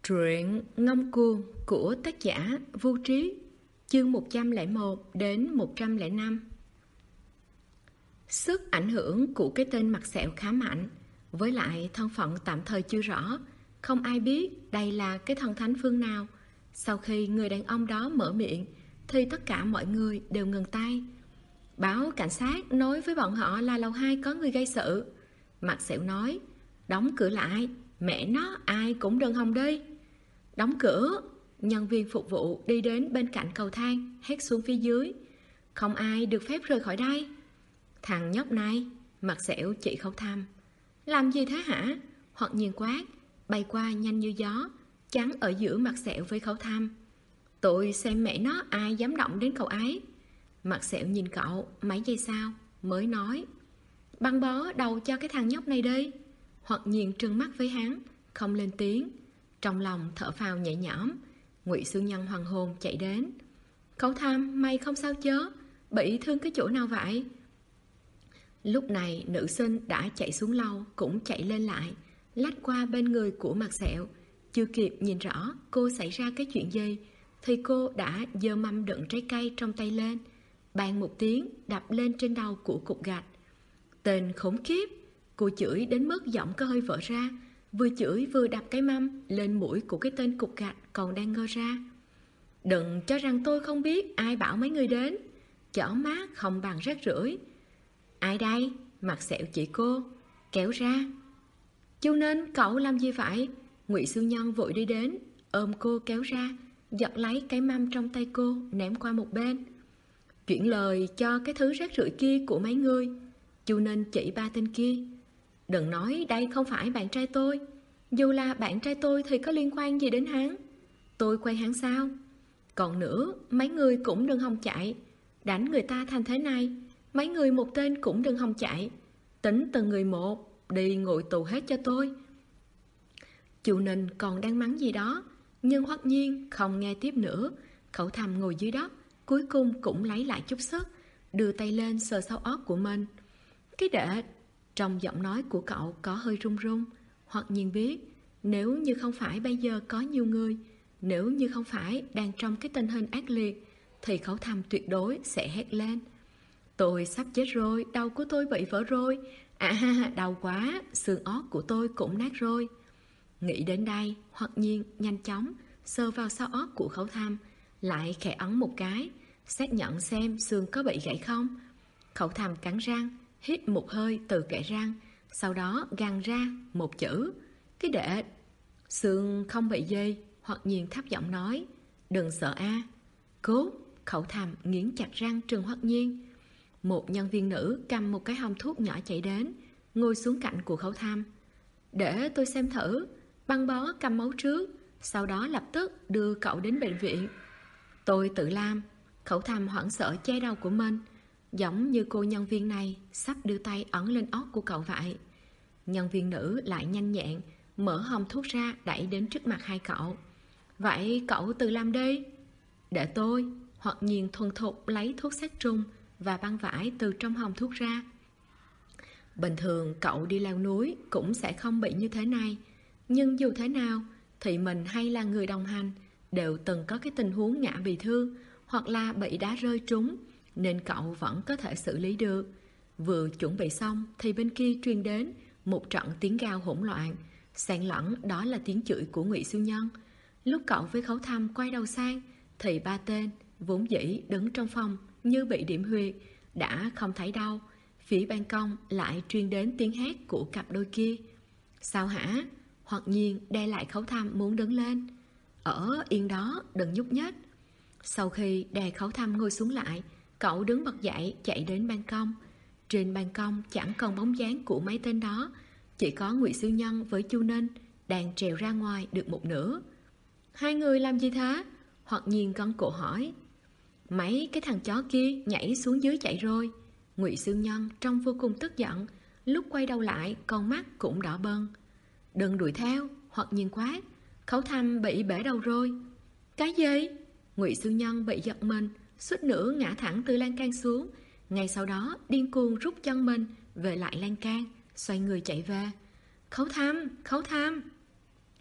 Truyện Ngông Cuồng của tác giả Vô Trí, chương 101 đến 105. Sức ảnh hưởng của cái tên mặt sẹo khá mạnh, với lại thân phận tạm thời chưa rõ, không ai biết đây là cái thần thánh phương nào. Sau khi người đàn ông đó mở miệng thì tất cả mọi người đều ngừng tay. Báo cảnh sát nói với bọn họ là lầu 2 có người gây sự. Mặt sẹo nói: đóng cửa lại, mẹ nó ai cũng đừng hòng đi. Đóng cửa. Nhân viên phục vụ đi đến bên cạnh cầu thang, hét xuống phía dưới: không ai được phép rời khỏi đây. Thằng nhóc này, mặt sẹo chỉ Khấu Thăm. Làm gì thế hả? Hoặc nhiên quát, bay qua nhanh như gió, chắn ở giữa mặt sẹo với Khấu Thăm. Tôi xem mẹ nó ai dám động đến cậu ấy. Mặt sẹo nhìn cậu mấy giây sau mới nói: băng bó đầu cho cái thằng nhóc này đi. Hoặc nhiên trừng mắt với hắn, không lên tiếng. Trong lòng thở phào nhẹ nhõm. Ngụy Sư Nhân hoàng hồn chạy đến: Khấu Thăm, mày không sao chớ? Bị thương cái chỗ nào vậy? Lúc này nữ sinh đã chạy xuống lầu cũng chạy lên lại, lách qua bên người của mặt sẹo. Chưa kịp nhìn rõ cô xảy ra cái chuyện gì thì cô đã giơ mâm đựng trái cây trong tay lên, bang một tiếng đập lên trên đầu của cục gạch. Tên khốn kiếp! Cô chửi đến mức giọng có hơi vỡ ra, vừa chửi vừa đập cái mâm lên mũi của cái tên cục gạch còn đang ngơ ra. Đừng cho rằng tôi không biết ai bảo mấy người đến. Chỏ mát không bằng rác rưởi. Ai đây? Mặt sẹo chỉ cô, kéo ra. Chu Ninh, cậu làm gì vậy? Ngụy Sư Nhân vội đi đến, ôm cô kéo ra, giật lấy cái mâm trong tay cô ném qua một bên. Chuyển lời cho cái thứ rác rưởi kia của mấy người. Chu Ninh chỉ ba tên kia. Đừng nói đây không phải bạn trai tôi. Dù là bạn trai tôi thì có liên quan gì đến hắn? Tôi quen hắn sao? Còn nữa, mấy người cũng đừng hòng chạy. Đánh người ta thành thế này, mấy người một tên cũng đừng hòng chạy. Tính từng người một, đi ngồi tù hết cho tôi. Chu Ninh còn đang mắng gì đó, nhưng Hoắc Nhiên không nghe tiếp nữa. Khấu Thăm ngồi dưới đất, cuối cùng cũng lấy lại chút sức, đưa tay lên sờ sau ót của mình. Cái đệ! Trong giọng nói của cậu có hơi run run. Hoắc Nhiên biết, nếu như không phải bây giờ có nhiều người, nếu như không phải đang trong cái tình hình ác liệt, thì Khấu Thăm tuyệt đối sẽ hét lên: tôi sắp chết rồi, đầu của tôi bị vỡ rồi. Đau quá, xương ót của tôi cũng nát rồi. Nghĩ đến đây, Hoắc Nhiên nhanh chóng sờ vào sau ót của Khấu Thăm, lại khẽ ấn một cái, xác nhận xem xương có bị gãy không. Khấu Thăm cắn răng, hít một hơi từ kẽ răng, sau đó gằn ra một chữ: cái đệ! Xương không bị gì. Hoắc Nhiên thấp giọng nói: đừng sợ a. Cốt! Khấu Thăm nghiến chặt răng trừng Hoắc Nhiên. Một nhân viên nữ cầm một cái hòm thuốc nhỏ chạy đến, ngồi xuống cạnh của Khấu Thăm. Để tôi xem thử. Băng bó cầm máu trước, sau đó lập tức đưa cậu đến bệnh viện. Tôi tự làm. Khấu Thăm hoảng sợ che đầu của mình, giống như cô nhân viên này sắp đưa tay ấn lên ót của cậu vậy. Nhân viên nữ lại nhanh nhẹn mở hòm thuốc ra đẩy đến trước mặt hai cậu. Vậy cậu tự làm đi. Để tôi. Hoặc Nhiên thuần thục lấy thuốc sát trùng và băng vải từ trong hòm thuốc ra. Bình thường cậu đi leo núi cũng sẽ không bị như thế này, nhưng dù thế nào thì mình hay là người đồng hành đều từng có cái tình huống ngã bị thương hoặc là bị đá rơi trúng, nên cậu vẫn có thể xử lý được. Vừa chuẩn bị xong thì bên kia truyền đến một trận tiếng gào hỗn loạn, xen lẫn đó là tiếng chửi của Ngụy Siêu Nhân. Lúc cậu với Khấu Thăm quay đầu sang thì ba tên vốn dĩ đứng trong phòng như bị điểm huyệt đã không thấy đâu. Phía ban công lại truyền đến tiếng hét của cặp đôi kia. Sao hả? Hoặc Nhiên đe lại Khấu Thăm muốn đứng lên. Ở yên đó, đừng nhúc nhích. Sau khi đè Khấu Thăm ngồi xuống lại, cậu đứng bật dậy chạy đến ban công. Trên ban công chẳng còn bóng dáng của mấy tên đó, chỉ có Ngụy Siêu Nhân với Chu Ninh đang trèo ra ngoài được một nửa. Hai người làm gì thế? Hoặc Nhiên căng cổ hỏi. Mấy cái thằng chó kia nhảy xuống dưới chạy rồi. Ngụy Siêu Nhân trông vô cùng tức giận, lúc quay đầu lại con mắt cũng đỏ bừng. Đừng đuổi theo. Hoặc Nhiên quát. Khấu Thăm bị bể đầu rồi. Cái gì? Ngụy Siêu Nhân bị giật mình, suýt nữa ngã thẳng từ lan can xuống. Ngay sau đó điên cuồng rút chân mình về lại lan can, xoay người chạy về. Khấu Thăm! Khấu Thăm!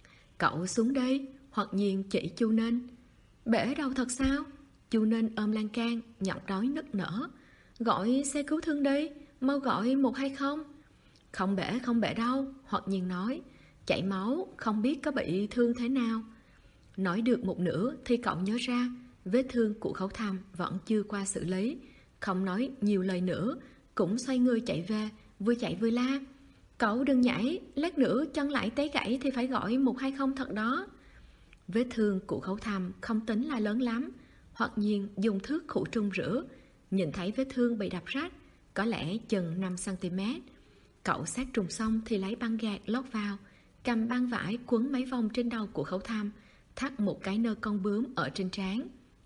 Cậu xuống đây, hoặc nhiên chỉ Chu Ninh. Bể đâu thật sao? Chu Ninh ôm lan can, nhọc đói nức nở. Gọi xe cứu thương đi, mau gọi 120. Không bể đâu, hoặc nhiên nói. Chảy máu, không biết có bị thương thế nào. Nói được một nửa thì cậu nhớ ra vết thương của Khấu Thăm vẫn chưa qua xử lý. Không nói nhiều lời nữa, cũng xoay người chạy về, vừa chạy vừa la. Cậu đừng nhảy, lát nữa chân lại té gãy thì phải gọi 120 thật đó. Vết thương của Khấu Thăm không tính là lớn lắm. Hoặc nhiên dùng thước khử trùng rửa, nhìn thấy vết thương bị đập rách, có lẽ chừng 5cm. Cậu sát trùng xong thì lấy băng gạc lót vào, cầm băng vải quấn mấy vòng trên đầu của Khấu Thăm, thắt một cái nơ con bướm ở trên trán.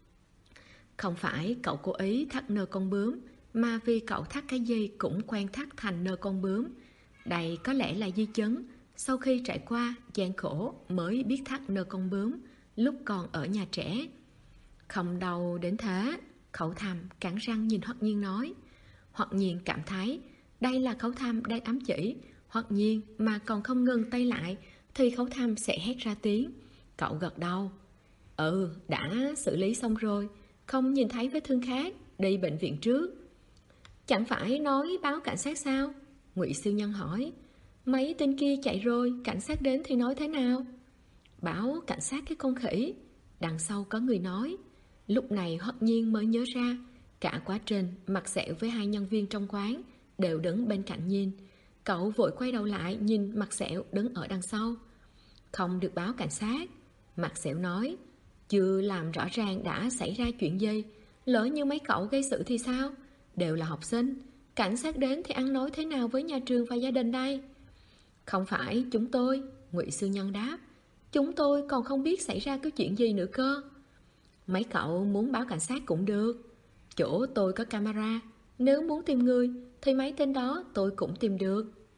Không phải cậu cố ý thắt nơ con bướm, mà vì cậu thắt cái gì cũng quen thắt thành nơ con bướm. Đây có lẽ là di chứng sau khi trải qua gian khổ mới biết thắt nơ con bướm lúc còn ở nhà trẻ. Không đau đến thế, Khấu Thăm cắn răng nhìn Hoặc nhiên nói. Hoặc nhiên cảm thấy đây là Khấu Thăm đang ám chỉ. Hoặc nhiên mà còn không ngừng tay lại thì Khấu Thăm sẽ hét ra tiếng. Cậu gật đầu. Đã xử lý xong rồi, không nhìn thấy vết thương khác, đi bệnh viện trước. Chẳng phải nói báo cảnh sát sao? Ngụy Siêu Nhân hỏi. Mấy tên kia chạy rồi, cảnh sát đến thì nói thế nào? Báo cảnh sát cái con khỉ. Đằng sau có người nói. Lúc này Hoặc nhiên mới nhớ ra, cả quá trình Mặt Sẹo với hai nhân viên trong quán đều đứng bên cạnh nhìn. Cậu vội quay đầu lại nhìn Mặt Sẹo đứng ở đằng sau. Không được báo cảnh sát, Mặt Sẹo nói. Chưa làm rõ ràng đã xảy ra chuyện gì. Lỡ như mấy cậu gây sự thì sao? Đều là học sinh, cảnh sát đến thì ăn nói thế nào với nhà trường và gia đình đây? Không phải chúng tôi, Ngụy Sư Nhân đáp. Chúng tôi còn không biết xảy ra cái chuyện gì nữa cơ. Mấy cậu muốn báo cảnh sát cũng được. Chỗ tôi có camera, nếu muốn tìm người thì mấy tên đó tôi cũng tìm được.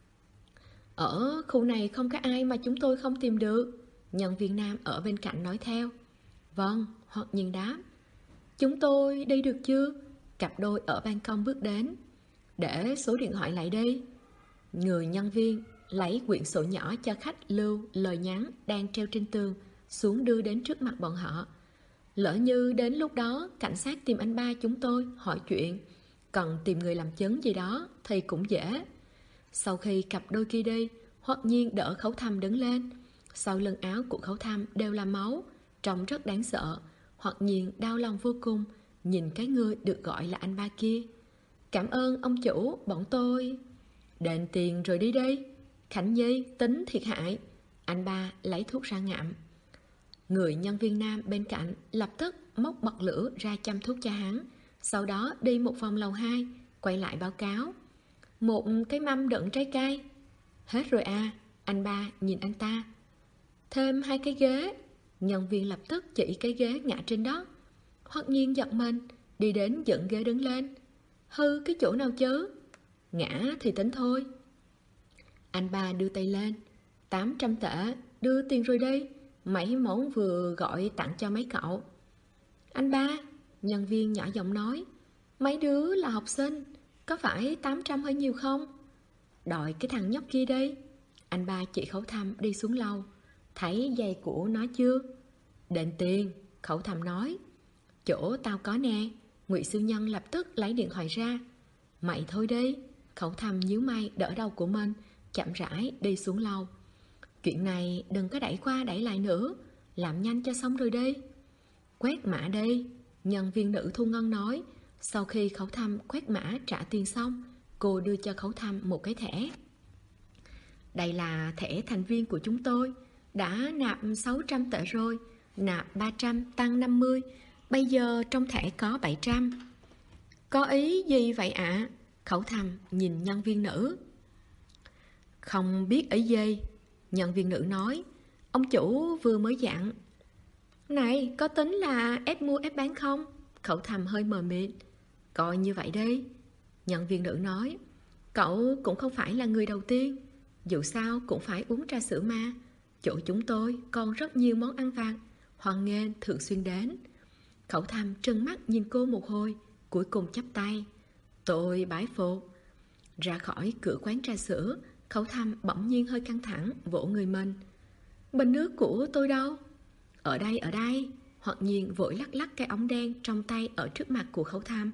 Ở khu này không có ai mà chúng tôi không tìm được, nhân viên nam ở bên cạnh nói theo. Vâng, Hoặc nhiên đáp. Chúng tôi đi được chưa? Cặp đôi ở ban công bước đến. Để số điện thoại lại đi. Người nhân viên lấy quyển sổ nhỏ cho khách lưu lời nhắn đang treo trên tường xuống đưa đến trước mặt bọn họ. Lỡ như đến lúc đó cảnh sát tìm anh ba chúng tôi hỏi chuyện, cần tìm người làm chứng gì đó thì cũng dễ. Sau khi cặp đôi kia đi, Hoặc nhiên đỡ Khấu Thăm đứng lên. Sau lưng áo của Khấu Thăm đều là máu, trông rất đáng sợ. Hoặc nhiên đau lòng vô cùng nhìn cái người được gọi là anh ba kia. Cảm ơn ông chủ, bọn tôi. Đền tiền rồi đi đi. Khánh Nhi tính thiệt hại. Anh ba lấy thuốc ra ngậm. Người nhân viên nam bên cạnh lập tức móc bật lửa ra châm thuốc cho hắn. Sau đó đi một vòng lầu 2, quay lại báo cáo. Một cái mâm đựng trái cây. Hết rồi à? Anh ba nhìn anh ta. Thêm 2 cái ghế. Nhân viên lập tức chỉ cái ghế ngã trên đất. Hoặc nhiên giật mình, đi đến dựng ghế đứng lên. Hư cái chỗ nào chứ? Ngã thì tính thôi. Anh ba đưa tay lên. 800 tệ, đưa tiền rồi đi. Mấy món vừa gọi tặng cho mấy cậu. Anh ba, nhân viên nhỏ giọng nói. Mấy đứa là học sinh, có phải 800 hơi nhiều không? Đòi cái thằng nhóc kia đi. Anh ba chỉ Khấu Thăm đi xuống lầu. Thấy giày của nó chưa? Đền tiền, Khấu Thăm nói. Chỗ tao có nè. Ngụy Siêu Nhân lập tức lấy điện thoại ra. Mày thôi đi. Khấu Thăm nhíu mày đỡ đầu của mình, chậm rãi đi xuống lầu. Chuyện này đừng có đẩy qua đẩy lại nữa, làm nhanh cho xong rồi đi. Quét mã đi, nhân viên nữ thu ngân nói. Sau khi Khấu Thăm quét mã trả tiền xong, cô đưa cho Khấu Thăm một cái thẻ. Đây là thẻ thành viên của chúng tôi, đã nạp 600 tệ rồi, nạp 300 tăng 50, bây giờ trong thẻ có 700. Có ý gì vậy ạ? Khấu Thăm nhìn nhân viên nữ. Không biết ý gì, nhân viên nữ nói. Ông chủ vừa mới dặn. Này, có tính là ép mua ép bán không? Khấu Thăm hơi mờ mịt. Coi như vậy đi, nhân viên nữ nói. Cậu cũng không phải là người đầu tiên, dù sao cũng phải uống trà sữa mà. Chỗ chúng tôi còn rất nhiều món ăn vặt, hoan nghênh thường xuyên đến. Khấu Thăm trừng mắt nhìn cô một hồi, cuối cùng chắp tay. Tôi bái phục. Ra khỏi cửa quán trà sữa, Khấu Thăm bỗng nhiên hơi căng thẳng, vỗ người mình. Bình nước của tôi đâu? Ở đây, ở đây. Hoặc nhiên vội lắc lắc cái ống đen trong tay ở trước mặt của Khấu Tham.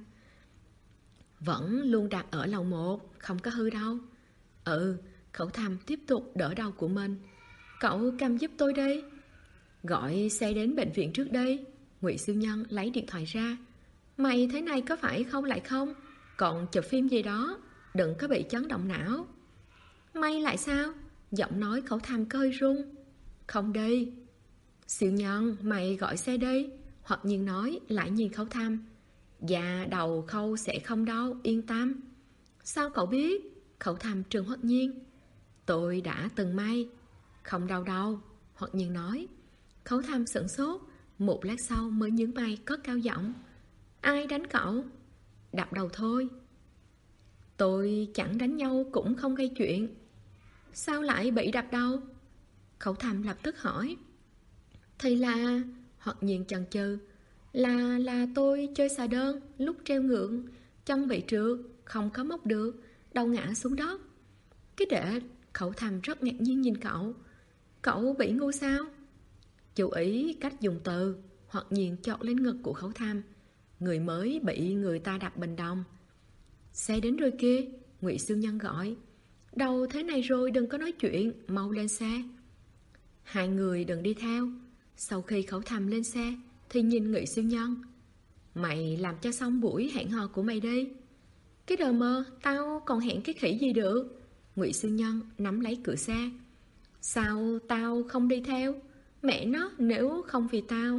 Vẫn luôn đặt ở lầu 1, không có hư đâu. Khấu Tham tiếp tục đỡ đầu của mình. Cậu cầm giúp tôi đi. Gọi xe đến bệnh viện trước đây. Ngụy Siêu Nhân lấy điện thoại ra. Mày thế này có phải không lại không? Còn chụp phim gì đó, đừng có bị chấn động não. May lại sao? Giọng nói Khấu Tham có hơi run. Không đi. Siêu Nhân, mày gọi xe đi. Hoặc nhiên nói lại nhìn Khấu Tham. Dạ đầu Khâu sẽ không đau, yên tâm. Sao cậu biết? Khấu Tham trừng Hoặc nhiên. Tôi đã từng may. Không đau đâu, Hoặc nhiên nói. Khấu Tham sửng sốt. Một lát sau mới nhướng mày cất cao giọng. Ai đánh cậu? Đập đầu thôi. Tôi chẳng đánh nhau cũng không gây chuyện. Sao lại bị đập đầu? Khấu Tham lập tức hỏi. Thì là... Hoặc nhiên chần chừ. Là tôi chơi xà đơn lúc treo ngượng, chân bị trượt, không có móc được, đầu ngã xuống đất. Cái đệ. Khấu Tham rất ngạc nhiên nhìn cậu. Cậu bị ngu sao? Chú ý cách dùng từ. Hoặc nhiên chọt lên ngực của Khấu Tham. Người mới bị người ta đập bình đồng. Xe đến rồi kia. Ngụy Siêu Nhân gọi. Đầu thế này rồi đừng có nói chuyện, mau lên xe. Hai người đừng đi theo. Sau khi Khấu Tham lên xe thì nhìn Ngụy Siêu Nhân. Mày làm cho xong buổi hẹn hò của mày đi. Cái đờ mờ, tao còn hẹn cái khỉ gì được. Ngụy Siêu Nhân nắm lấy cửa xe. Sao tao không đi theo? Mẹ nó, nếu không vì tao.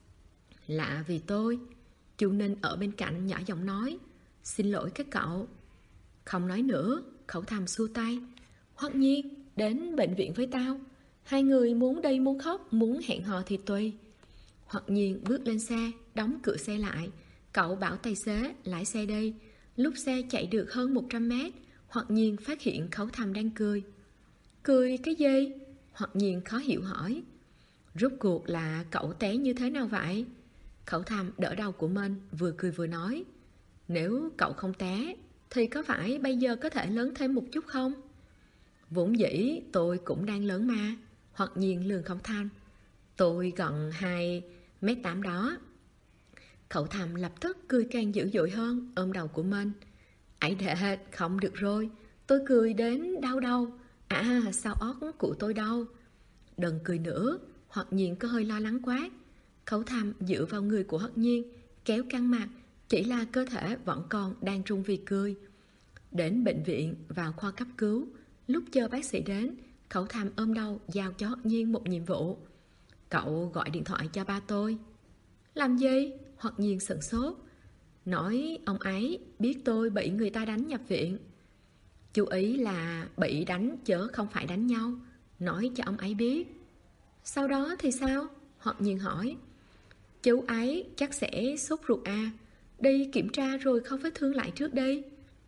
Lạ vì tôi. Chu Ninh ở bên cạnh nhỏ giọng nói. Xin lỗi các cậu. Không nói nữa. Khấu Tham xua tay. Hoặc nhiên đến bệnh viện với tao. Hai người muốn đi muốn khóc, muốn hẹn hò thì tùy. Hoặc nhiên bước lên xe, đóng cửa xe lại. Cậu bảo tài xế lái xe đi. Lúc xe chạy được hơn 100 mét, Hoặc nhiên phát hiện Khấu Tham đang cười. Cười cái gì? Hoặc nhiên khó hiểu hỏi. Rốt cuộc là cậu té như thế nào vậy? Khấu Tham đỡ đầu của mình, vừa cười vừa nói. Nếu cậu không té thì có phải bây giờ có thể lớn thêm một chút không? Vốn dĩ tôi cũng đang lớn mà. Hoặc nhiên lường Khấu Tham. Tôi gần 2m8 đó. Khấu Tham lập tức cười càng dữ dội hơn, ôm đầu của mình. Ấy đệ, không được rồi. Tôi cười đến đau đầu. Sao ót của tôi đâu? Đừng cười nữa. Hoặc nhiên có hơi lo lắng quá. Khấu Tham dựa vào người của Hoặc nhiên, kéo căng mặt. Chỉ là cơ thể vẫn còn đang run vì cười. Đến bệnh viện, vào khoa cấp cứu. Lúc chờ bác sĩ đến, Khấu Tham ôm đầu giao cho Hoặc nhiên một nhiệm vụ. Cậu gọi điện thoại cho ba tôi. Làm gì? Hoặc nhiên sửng sốt. Nói ông ấy biết tôi bị người ta đánh nhập viện. Chú ý là bị đánh chứ không phải đánh nhau. Nói cho ông ấy biết. Sau đó thì sao? Hoặc nhiên hỏi. Chú ấy chắc sẽ sốt ruột à. Đi kiểm tra rồi không vết thương lại trước đi.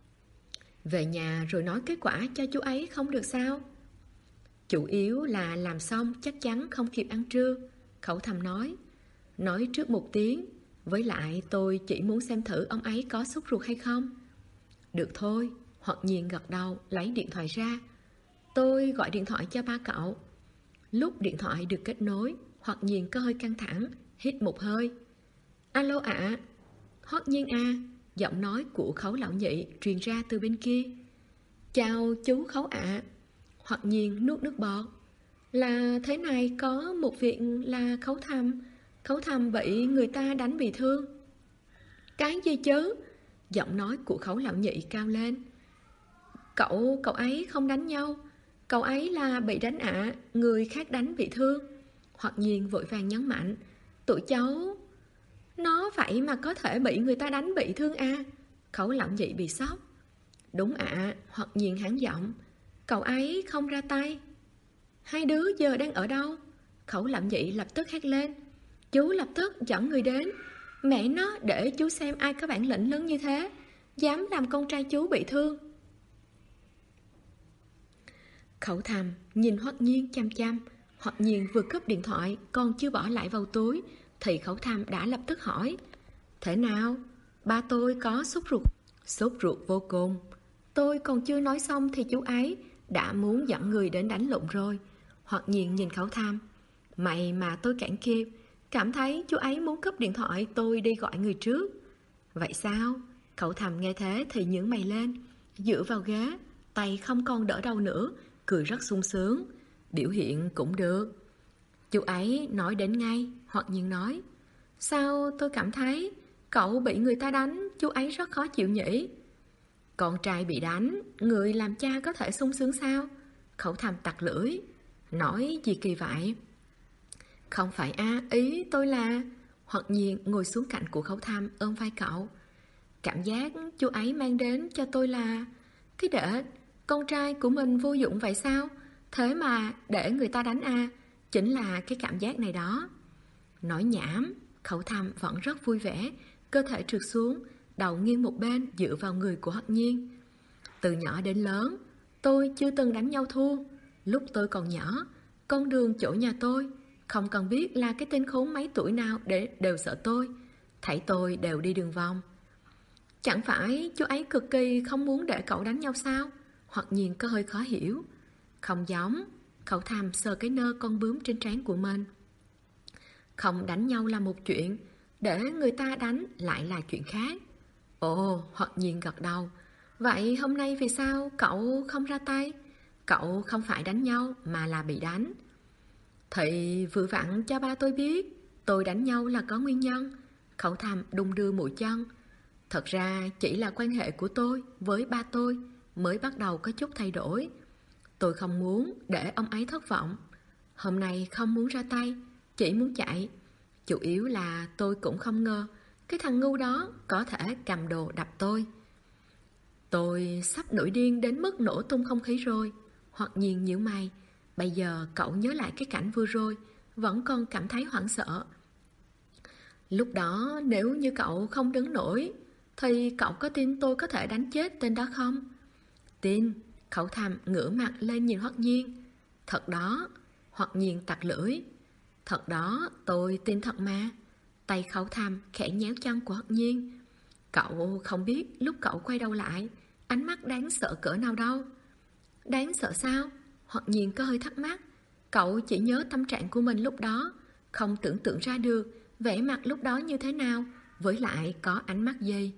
Về nhà rồi nói kết quả cho chú ấy không được sao? Chủ yếu là làm xong chắc chắn không kịp ăn trưa. Khấu Tham nói. Nói trước một tiếng. Với lại tôi chỉ muốn xem thử ông ấy có sốt ruột hay không. Được thôi. Hoặc nhiên gật đầu lấy điện thoại ra. Tôi gọi điện thoại cho ba cậu. Lúc điện thoại được kết nối, Hoặc nhiên có hơi căng thẳng, hít một hơi. Alo ạ. Hoặc nhiên à. Giọng nói của Khấu lão nhị truyền ra từ bên kia. Chào chú Khấu ạ. Hoặc nhiên nuốt nước bọt. Là thế này, có một việc là Khấu Tham bị người ta đánh bị thương. Cái gì chứ? Giọng nói của Khấu lão nhị cao lên. Cậu ấy không đánh nhau. Cậu ấy là bị đánh ạ. Người khác đánh bị thương. Hoặc nhiên vội vàng nhấn mạnh. Tụi cháu... Nó vậy mà có thể bị người ta đánh bị thương à? Khấu lão nhị bị sốc. Đúng ạ. Hoặc nhiên hắn giọng. Cậu ấy không ra tay. Hai đứa giờ đang ở đâu? Khấu lão nhị lập tức hét lên. Chú lập tức dẫn người đến. Mẹ nó, để chú xem ai có bản lĩnh lớn như thế, dám làm con trai chú bị thương. Khấu Tham nhìn Hoặc nhiên chăm chăm. Hoặc nhiên vừa cướp điện thoại, còn chưa bỏ lại vào túi, thì Khấu Tham đã lập tức hỏi. Thế nào? Ba tôi có sốt ruột. Sốt ruột vô cùng. Tôi còn chưa nói xong thì chú ấy đã muốn dẫn người đến đánh lộn rồi. Hoặc Nhiên nhìn Khẩu Tham. May mà tôi cản kịp, cảm thấy chú ấy muốn cúp điện thoại tôi đi gọi người trước. Vậy sao? Khẩu Tham nghe thế thì nhướng mày lên, dựa vào ghế, tay không còn đỡ đầu nữa, cười rất sung sướng. Biểu hiện cũng được. Chú ấy nói đến ngay. Hoặc Nhiên nói, sao tôi cảm thấy cậu bị người ta đánh, chú ấy rất khó chịu nhỉ? Con trai bị đánh, người làm cha có thể sung sướng sao? Khẩu Tham tặc lưỡi, nói gì kỳ vậy? Không phải ý tôi là... Hoặc Nhiên ngồi xuống cạnh của Khẩu Tham, ôm vai cậu. Cảm giác chú ấy mang đến cho tôi là... Cái đệ, con trai của mình vô dụng vậy sao? Thế mà để người ta đánh chính là cái cảm giác này đó. Nói nhảm. Khẩu Tham vẫn rất vui vẻ, cơ thể trượt xuống, đầu nghiêng một bên dựa vào người của Hoặc Nhiên. Từ nhỏ đến lớn, tôi chưa từng đánh nhau thua. Lúc tôi còn nhỏ, con đường chỗ nhà tôi, không cần biết là cái tên khốn mấy tuổi nào để đều sợ tôi. Thảy tôi đều đi đường vòng. Chẳng phải chú ấy cực kỳ không muốn để cậu đánh nhau sao? Hoặc Nhiên có hơi khó hiểu. Không giống. Khẩu Tham sờ cái nơ con bướm trên trán của mình. Không đánh nhau là một chuyện, để người ta đánh lại là chuyện khác. Ồ, Hoặc Nhiên gật đầu. Vậy hôm nay vì sao cậu không ra tay? Cậu không phải đánh nhau mà là bị đánh. Thì vừa vặn cho ba tôi biết tôi đánh nhau là có nguyên nhân. Khẩu Tham đung đưa mũi chân. Thật ra chỉ là quan hệ của tôi với ba tôi mới bắt đầu có chút thay đổi. Tôi không muốn để ông ấy thất vọng. Hôm nay không muốn ra tay, chỉ muốn chạy. Chủ yếu là tôi cũng không ngờ cái thằng ngu đó có thể cầm đồ đập tôi. Tôi sắp nổi điên đến mức nổ tung không khí rồi. Hoặc Nhiên nhíu mày. Bây giờ cậu nhớ lại cái cảnh vừa rồi, vẫn còn cảm thấy hoảng sợ. Lúc đó nếu như cậu không đứng nổi, thì cậu có tin tôi có thể đánh chết tên đó không? Tin. Khẩu Tham ngửa mặt lên nhìn Hoặc Nhiên. Thật đó. Hoặc Nhiên tặc lưỡi. Thật đó, tôi tin thật mà. Tay Khẩu Tham khẽ nhéo chân của Hoặc Nhiên. Cậu không biết lúc cậu quay đầu lại, ánh mắt đáng sợ cỡ nào đâu. Đáng sợ sao? Hoặc Nhiên có hơi thắc mắc. Cậu chỉ nhớ tâm trạng của mình lúc đó, không tưởng tượng ra được vẻ mặt lúc đó như thế nào, với lại có ánh mắt gì.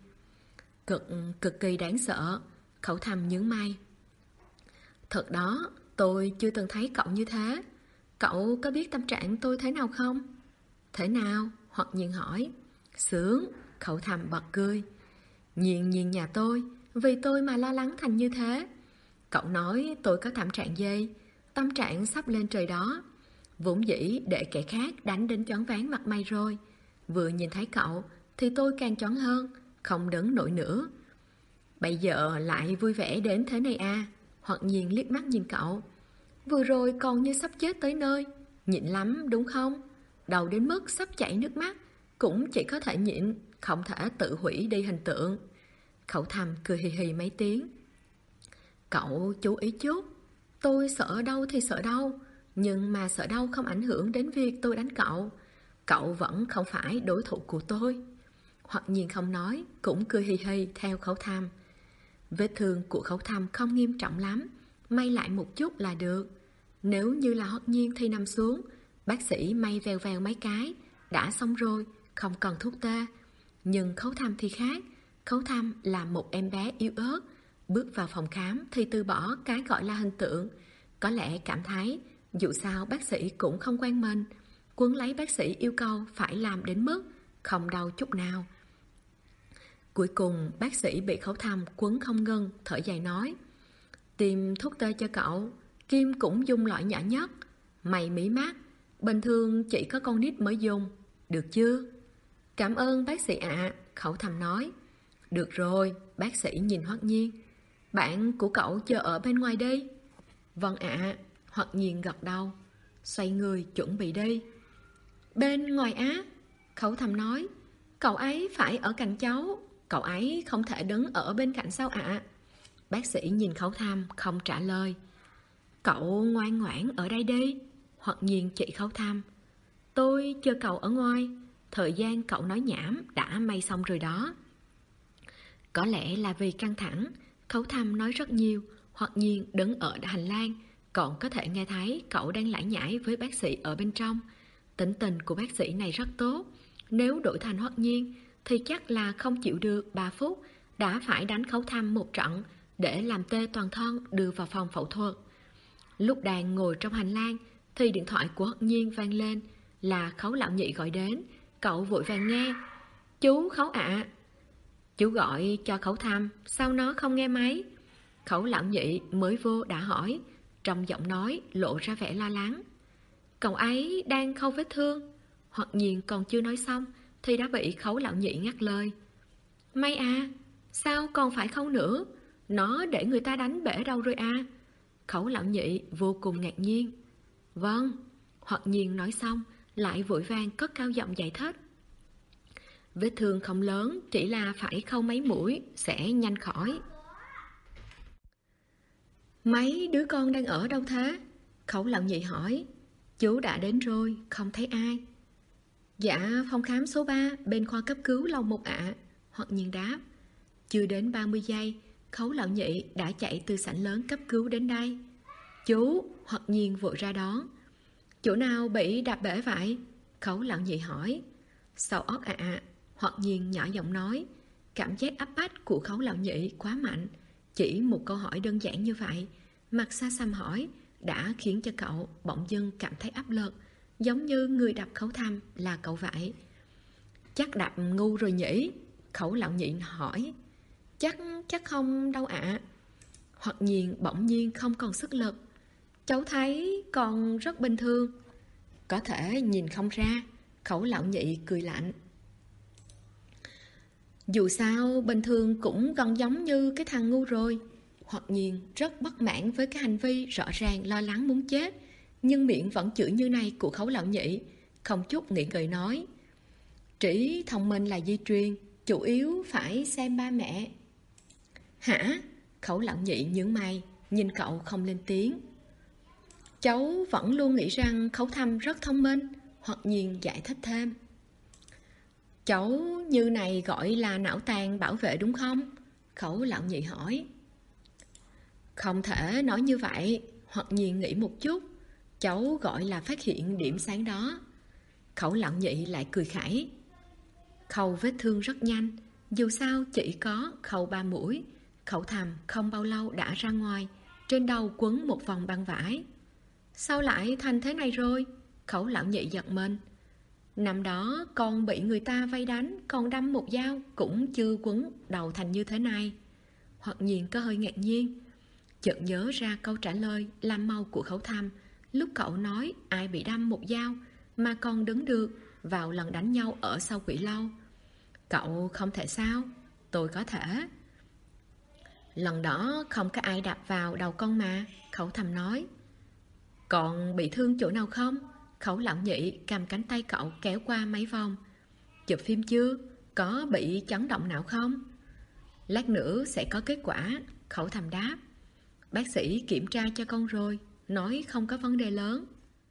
Cực kỳ đáng sợ. Khẩu Tham nhướng mày. Thật đó, tôi chưa từng thấy cậu như thế. Cậu có biết tâm trạng tôi thế nào không? Thế nào? Hoặc Nhiên hỏi. Sướng. Khẩu Tham bật cười. Nhiên nhìn nhà tôi, vì tôi mà lo lắng thành như thế. Cậu nói tôi có tâm trạng gì? Tâm trạng sắp lên trời đó. Vốn dĩ để kẻ khác đánh đến choáng váng mặt mày rồi. Vừa nhìn thấy cậu thì tôi càng choáng hơn, không đứng nổi nữa. Bây giờ lại vui vẻ đến thế này à? Hoặc Nhiên liếc mắt nhìn cậu. Vừa rồi còn như sắp chết tới nơi. Nhịn lắm đúng không? Đầu đến mức sắp chảy nước mắt, cũng chỉ có thể nhịn, không thể tự hủy đi hình tượng. Khẩu Tham cười hì hì mấy tiếng. Cậu chú ý chút. Tôi sợ đâu thì sợ đâu, nhưng mà sợ đâu không ảnh hưởng đến việc tôi đánh cậu. Cậu vẫn không phải đối thủ của tôi. Hoặc Nhiên không nói, cũng cười hì hì theo Khẩu Tham. Vết thương của Khẩu Tham không nghiêm trọng lắm, may lại một chút là được. Nếu như là Hoặc Nhiên thì nằm xuống, bác sĩ may vèo vèo mấy cái, đã xong rồi, không cần thuốc tê. Nhưng Khẩu Tham thì khác. Khẩu Tham là một em bé yếu ớt, bước vào phòng khám thì từ bỏ cái gọi là hình tượng. Có lẽ cảm thấy dù sao bác sĩ cũng không quen mình, quấn lấy bác sĩ yêu cầu phải làm đến mức không đau chút nào. Cuối cùng bác sĩ bị Khẩu Tham quấn không ngừng, thở dài nói. Tìm thuốc tê cho cậu, Kim cũng dùng loại nhỏ nhất. Mày mí mắt, bình thường chỉ có con nít mới dùng, được chưa? Cảm ơn bác sĩ ạ. Khẩu Tham nói. Được rồi. Bác sĩ nhìn Hoặc Nhiên. Bạn của cậu chờ ở bên ngoài đi. Vâng ạ. Hoặc Nhiên gật đầu, xoay người chuẩn bị đi. Bên ngoài á? Khẩu Tham nói. Cậu ấy phải ở cạnh cháu, cậu ấy không thể đứng ở bên cạnh sao ạ? Bác sĩ nhìn Khẩu Tham không trả lời. Cậu ngoan ngoãn ở đây đi. Hoặc Nhiên chỉ Khẩu Tham. Tôi chờ cậu ở ngoài. Thời gian cậu nói nhảm đã may xong rồi đó. Có lẽ là vì căng thẳng, Khẩu Tham nói rất nhiều. Hoặc Nhiên đứng ở hành lang, Còn có thể nghe thấy cậu đang lải nhải với bác sĩ ở bên trong. Tính tình của bác sĩ này rất tốt. Nếu đổi thành Hoắc Nhiên thì chắc là không chịu được 3 phút đã phải đánh Khấu Thăm một trận để làm tê toàn thân đưa vào phòng phẫu thuật. Lúc đang ngồi trong hành lang thì điện thoại của Hoắc Nhiên vang lên, là Khấu lão nhị gọi đến. Cậu vội vàng nghe. Chú Khấu ạ. Chú gọi cho Khấu Thăm, sao nó không nghe máy? Khấu lão nhị mới vô đã hỏi, trong giọng nói lộ ra vẻ lo lắng. Cậu ấy đang khâu vết thương. Hoặc Nhiên còn chưa nói xong thì đã bị Khấu lão nhị ngắt lời. May à, sao còn phải khâu nữa? Nó để người ta đánh bể đâu rồi à? Khấu lão nhị vô cùng ngạc nhiên. Vâng. Hoặc Nhiên nói xong lại vội vàng cất cao giọng giải thích. Vết thương không lớn, chỉ là phải khâu mấy mũi sẽ nhanh khỏi. Mấy đứa con đang ở đâu thế? Khấu lão nhị hỏi. Chú đã đến rồi, không thấy ai. Dạ, phòng khám số 3 bên khoa cấp cứu lầu 1 ạ. Hoặc Nhiên đáp. Chưa đến 30 giây, Khấu lão nhị đã chạy từ sảnh lớn cấp cứu đến đây. Chú. Hoặc Nhiên vội ra đón. Chỗ nào bị đạp bể vậy? Khấu lão nhị hỏi. Sau óc ạ. Hoặc Nhiên nhỏ giọng nói. Cảm giác áp bách của Khấu lão nhị quá mạnh. Chỉ một câu hỏi đơn giản như vậy, mặt xa xăm hỏi, đã khiến cho cậu bỗng dưng cảm thấy áp lực, giống như người đập Khấu Thăm là cậu vậy. Chắc đập ngu rồi nhỉ? Khấu lão nhị hỏi. Chắc không đâu ạ. Hoặc Nhiên bỗng nhiên không còn sức lực. Cháu thấy còn rất bình thường. Có thể nhìn không ra. Khấu lão nhị cười lạnh. Dù sao bình thường cũng gần giống như cái thằng ngu rồi. Hoặc Nhiên rất bất mãn với cái hành vi rõ ràng lo lắng muốn chết, nhưng miệng vẫn chửi như này của Khấu lão nhị, không chút nghĩ ngợi nói. Trí thông minh là di truyền, chủ yếu phải xem ba mẹ. Hả? Khấu lão nhị nhướng mày, nhìn cậu không lên tiếng. Cháu vẫn luôn nghĩ rằng Khấu Thăm rất thông minh. Hoặc Nhiên giải thích thêm. Cháu như này gọi là não tàn bảo vệ đúng không? Khấu lão nhị hỏi. Không thể nói như vậy. Hoặc Nhiên nghĩ một chút. Cháu gọi là phát hiện điểm sáng đó. Khấu lão nhị lại cười khẩy. Khâu vết thương rất nhanh. Dù sao chỉ có khâu 3 mũi. Khấu Thăm không bao lâu đã ra ngoài, trên đầu quấn một vòng băng vải. Sao lại thành thế này rồi? Khấu lão nhị giật mình. Năm đó con bị người ta vây đánh, còn đâm một dao cũng chưa quấn đầu thành như thế này. Hoặc Nhiên có hơi ngạc nhiên, chợt nhớ ra câu trả lời làm màu của Khấu Thăm lúc cậu nói ai bị đâm một dao mà còn đứng được vào lần đánh nhau ở sau quỷ lâu. Cậu không thể sao? Tôi có thể. Lần đó không có ai đạp vào đầu con mà. Khấu Thăm nói. Còn bị thương chỗ nào không? Khấu lão nhị cầm cánh tay cậu kéo qua mấy vòng. Chụp phim chưa? Có bị chấn động não không? Lát nữa sẽ có kết quả. Khấu Thăm đáp. Bác sĩ kiểm tra cho con rồi, nói không có vấn đề lớn.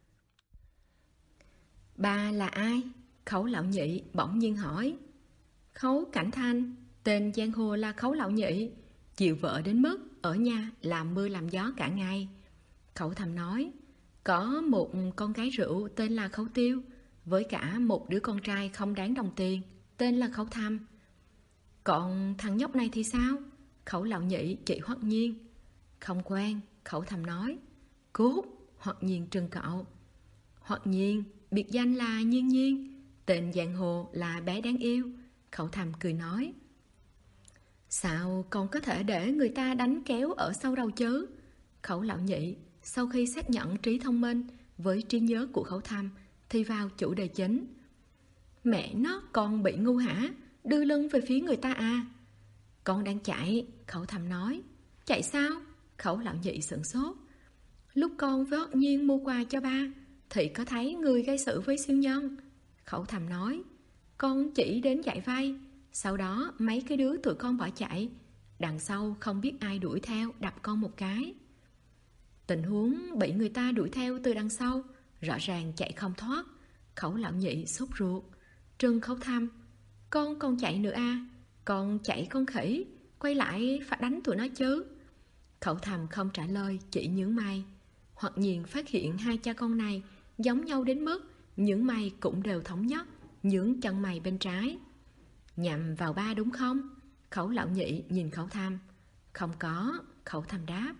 Ba là ai? Khấu lão nhị bỗng nhiên hỏi. Khấu Cảnh Thanh, tên giang hồ là Khấu lão nhị, chịu vợ đến mức ở nhà làm mưa làm gió cả ngày. Khấu Thăm nói. Có một con gái rượu tên là Khấu Tiêu, với cả một đứa con trai không đáng đồng tiền tên là Khấu Thăm. Còn thằng nhóc này thì sao? Khấu lão nhị chỉ Hoắc Nhiên. Không quen. Khấu Thăm nói. Cút. Hoắc Nhiên trừng cậu. Hoắc Nhiên, biệt danh là Nhiên Nhiên, tên giang hồ là bé đáng yêu. Khấu Thăm cười nói. Sao còn có thể để người ta đánh kéo ở sau đầu chứ? Khấu lão nhị sau khi xác nhận trí thông minh với trí nhớ của Khấu Thăm thì vào chủ đề chính. Mẹ nó, con bị ngu hả? Đưa lưng về phía người ta à? Con đang chạy. Khấu Thăm nói. Chạy sao? Khấu lão nhị sửng sốt. Lúc con với Hoắc Nhiên mua quà cho ba thì có thấy người gây sự với siêu nhân. Khấu Thăm nói. Con chỉ đến giải vây, sau đó mấy cái đứa tụi con bỏ chạy, đằng sau không biết ai đuổi theo đập con một cái. Tình huống bị người ta đuổi theo từ đằng sau, rõ ràng chạy không thoát. Khấu lão nhị sốt ruột, trừng Khấu Thăm. Con còn chạy nữa à? Con chạy con khỉ, quay lại phải đánh tụi nó chứ. Khấu Thăm không trả lời, chỉ nhướng mày. Hoặc nhiên phát hiện hai cha con này giống nhau đến mức những mày cũng đều thống nhất nhướng chân mày bên trái. Nhằm vào ba đúng không? Khẩu lão nhị nhìn Khẩu Tham. Không có, Khẩu Tham đáp.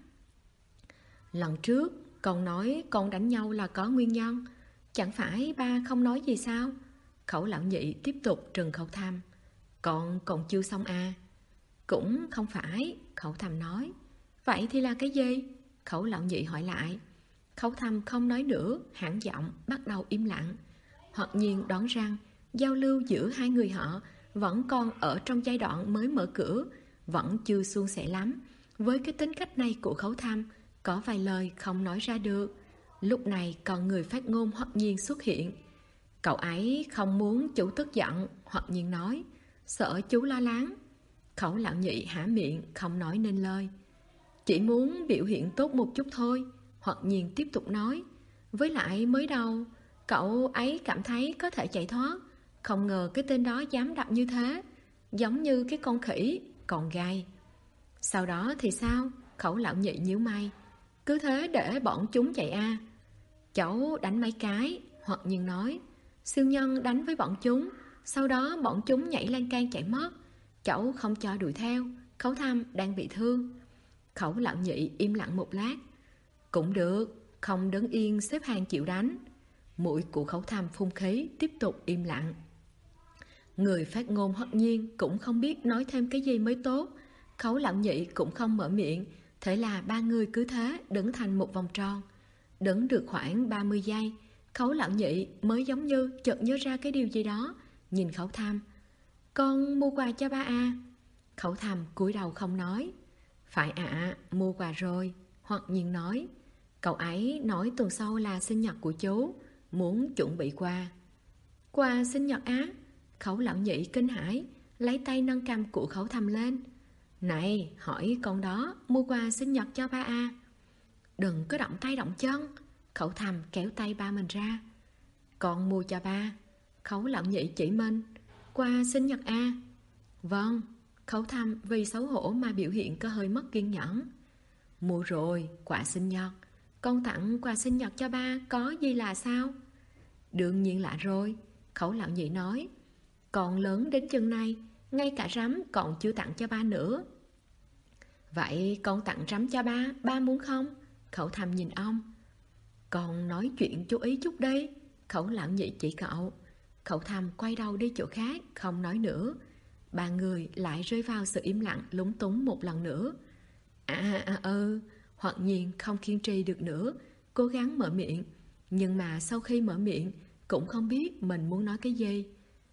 Lần trước con nói con đánh nhau là có nguyên nhân, chẳng phải ba không nói gì sao? Khẩu lão nhị tiếp tục trừng Khẩu Tham. Con còn chưa xong à? Cũng không phải, Khẩu Tham nói. Vậy thì là cái gì? Khẩu lão nhị hỏi lại. Khẩu Tham không nói nữa, hãng giọng bắt đầu im lặng. Hoặc nhiên đoán rằng giao lưu giữa hai người họ vẫn còn ở trong giai đoạn mới mở cửa, vẫn chưa suôn sẻ lắm. Với cái tính cách này của Khẩu Tham, có vài lời không nói ra được. Lúc này còn người phát ngôn Hoặc nhiên xuất hiện. Cậu ấy không muốn chủ tức giận, Hoặc nhiên nói, sợ chú lo lắng. Khẩu lão nhị há miệng không nói nên lời. Chỉ muốn biểu hiện tốt một chút thôi, Hoặc nhiên tiếp tục nói. Với lại mới đầu cậu ấy cảm thấy có thể chạy thoát, không ngờ cái tên đó dám đập như thế, giống như cái con khỉ, còn gai. Sau đó thì sao? Khẩu lão nhị nhíu mày. Cứ thế để bọn chúng chạy à? Cháu đánh mấy cái, Hoặc nhiên nói. Siêu nhân đánh với bọn chúng, sau đó bọn chúng nhảy lan can chạy mất. Cháu không cho đuổi theo, Khẩu Tham đang bị thương. Khẩu lão nhị im lặng một lát. Cũng được, không đứng yên xếp hàng chịu đánh. Mũi của Khẩu Tham phun khí, tiếp tục im lặng. Người phát ngôn Hoặc nhiên cũng không biết nói thêm cái gì mới tốt. Khẩu lão nhị cũng không mở miệng. Thế là ba người cứ thế đứng thành một vòng tròn. Đứng được khoảng 30 giây, Khẩu lão nhị mới giống như chợt nhớ ra cái điều gì đó, nhìn Khẩu Tham. Con mua quà cho ba à? Khẩu Tham cúi đầu không nói. Phải ạ, mua quà rồi, Hoặc nhiên nói. Cậu ấy nói tuần sau là sinh nhật của chú, muốn chuẩn bị quà. Quà sinh nhật á? Khẩu lão nhị kinh hãi, lấy tay nâng cằm của Khẩu Tham lên. Này, hỏi con đó mua quà sinh nhật cho ba à? Đừng có động tay động chân, Khẩu Tham kéo tay ba mình ra. Con mua cho ba, Khẩu lão nhị chỉ mình. Quà sinh nhật à? Vâng, Khẩu Tham vì xấu hổ mà biểu hiện có hơi mất kiên nhẫn. Mua rồi, quà sinh nhật. Con tặng quà sinh nhật cho ba có gì là sao? Đương nhiên là rồi, Khẩu lão nhị nói. Còn lớn đến chừng này, ngay cả rắm còn chưa tặng cho ba nữa. Vậy con tặng rắm cho ba, ba muốn không? Khẩu Tham nhìn ông. Con nói chuyện chú ý chút đi, Khẩu lão nhị chỉ cậu. Khẩu Tham quay đầu đi chỗ khác, không nói nữa. Ba người lại rơi vào sự im lặng lúng túng một lần nữa. Hoặc nhiên không kiên trì được nữa, cố gắng mở miệng. Nhưng mà sau khi mở miệng cũng không biết mình muốn nói cái gì.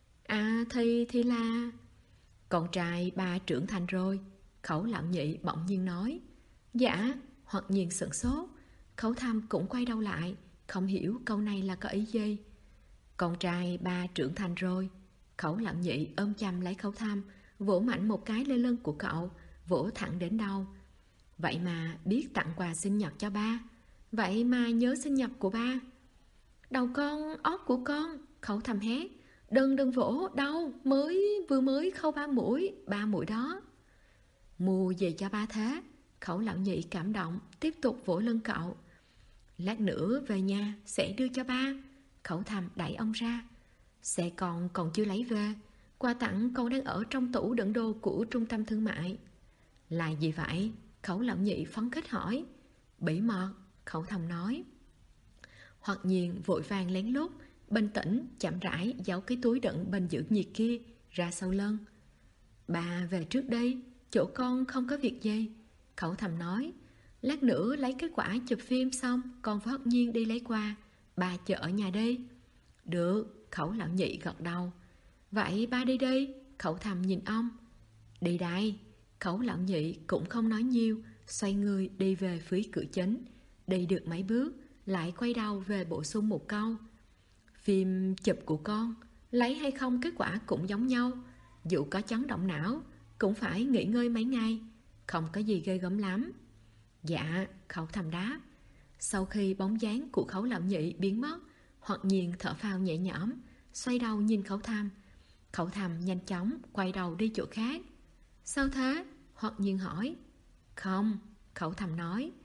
Thì là... Con trai ba trưởng thành rồi, Khẩu lão nhị bỗng nhiên nói. Dạ, Hoặc nhiên sửng sốt. Khẩu Tham cũng quay đầu lại, không hiểu câu này là có ý gì. Con trai ba trưởng thành rồi. Khẩu lão nhị ôm chầm lấy Khẩu Tham, vỗ mạnh một cái lên lưng của cậu, vỗ thẳng đến đầu. Vậy mà biết tặng quà sinh nhật cho ba, vậy mà nhớ sinh nhật của ba. Đầu con, óc của con, Khẩu Tham hét. Đừng vỗ, đau, vừa mới khâu ba mũi đó. Mua về cho ba thế? Khẩu lão nhị cảm động, tiếp tục vỗ lưng cậu. Lát nữa về nhà sẽ đưa cho ba. Khẩu Tham đẩy ông ra. Xe còn chưa lấy về, quà tặng còn đang ở trong tủ đựng đồ của trung tâm thương mại. Là gì vậy? Khẩu lão nhị phấn khích hỏi. Bí mật, Khẩu Tham nói. Hoặc nhiên vội vàng lén lút, bình tĩnh, chậm rãi giấu cái túi đựng bình giữ nhiệt kia ra sau lưng. Bà về trước đây, chỗ con không có việc gì, Khẩu Tham nói. Lát nữa lấy cái quả chụp phim xong, con với Hoặc nhiên đi lấy quà. Bà chờ ở nhà đi. Được, Khẩu lão nhị gật đầu. Vậy ba đi đi, Khẩu Tham nhìn ông. Đi đây. Khẩu lão nhị cũng không nói nhiều, xoay người đi về phía cửa chính. Đi được mấy bước, lại quay đầu về bổ sung một câu. Phim chụp của con, lấy hay không kết quả cũng giống nhau. Dù có chấn động não, cũng phải nghỉ ngơi mấy ngày. Không có gì ghê gớm lắm. Dạ, Khẩu Tham đáp. Sau khi bóng dáng của Khẩu lão nhị biến mất, Hoặc nhiên thở phào nhẹ nhõm, xoay đầu nhìn Khẩu Tham. Khẩu Tham nhanh chóng quay đầu đi chỗ khác. Sao thế? Hoặc nhiên hỏi. Không, Khẩu Tham nói.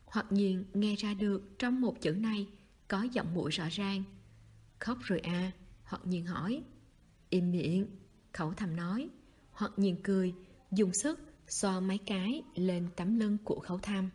Hoặc nhiên nghe ra được trong một chữ này có giọng mũi rõ ràng. Khóc rồi à? Hoặc nhiên hỏi. Im miệng, Khẩu Thầm nói. Hoặc nhiên cười, dùng sức xoa mấy cái lên tấm lưng của Khẩu Thầm.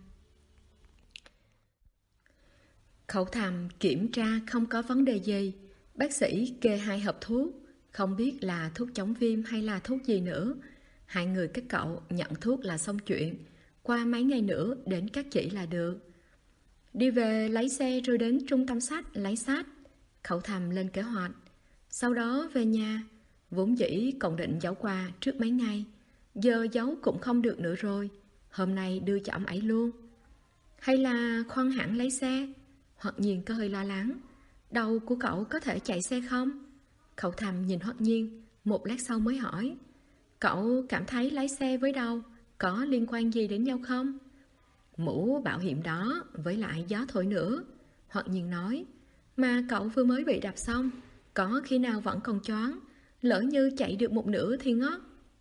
Khẩu Thầm kiểm tra không có vấn đề gì. Bác sĩ kê 2 hộp thuốc, không biết là thuốc chống viêm hay là thuốc gì nữa. Hai người các cậu nhận thuốc là xong chuyện. Qua mấy ngày nữa đến các chị là được. Đi về lấy xe rồi đến trung tâm sách lấy sách. Khẩu Thầm lên kế hoạch. Sau đó về nhà. Vốn dĩ còn định giấu quà trước mấy ngày, giờ giấu cũng không được nữa rồi. Hôm nay đưa cho ông ấy luôn. Hay là khoan hẳn lấy xe? Hoặc nhiên có hơi lo lắng. Đầu của cậu có thể chạy xe không? Khẩu Thầm nhìn Hoặc nhiên, một lát sau mới hỏi. Cậu cảm thấy lái xe với đầu có liên quan gì đến nhau không? Mũ bảo hiểm đó, với lại gió thổi nữa. Hoặc nhiên nói. Mà cậu vừa mới bị đạp xong, có khi nào vẫn còn choáng, lỡ như chạy được một nửa thì ngất.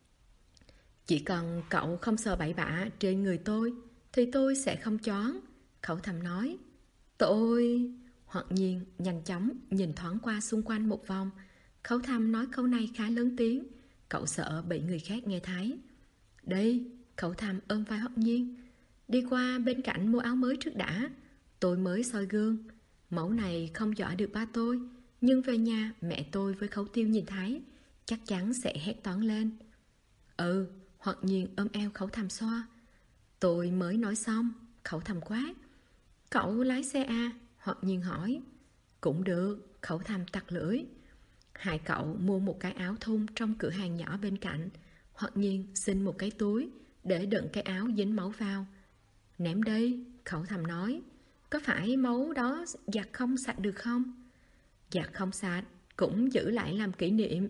Chỉ cần cậu không sờ bậy bạ trên người tôi thì tôi sẽ không choáng, Khẩu Thầm nói. Tôi... Hoặc nhiên nhanh chóng nhìn thoáng qua xung quanh một vòng. Khẩu Thầm nói câu này khá lớn tiếng, cậu sợ bị người khác nghe thấy. Đi, Khẩu Thầm ôm vai Hoặc nhiên. Đi qua bên cạnh mua áo mới trước đã. Tôi mới soi gương. Mẫu này không giỏi được ba tôi, nhưng về nhà mẹ tôi với Khấu Tiêu nhìn thấy chắc chắn sẽ hét toáng lên. Ừ, Hoặc nhiên ôm eo Khẩu Thầm xoa. Tôi mới nói xong, Khẩu Thầm quát. Cậu lái xe à? Hoặc nhiên hỏi. Cũng được, Khẩu Thầm tặc lưỡi. Hai cậu mua một cái áo thun trong cửa hàng nhỏ bên cạnh. Hoặc nhiên xin một cái túi để đựng cái áo dính máu vào. Ném đi, Khẩu Thầm nói. Có phải máu đó giặt không sạch được không? Giặt không sạch, cũng giữ lại làm kỷ niệm.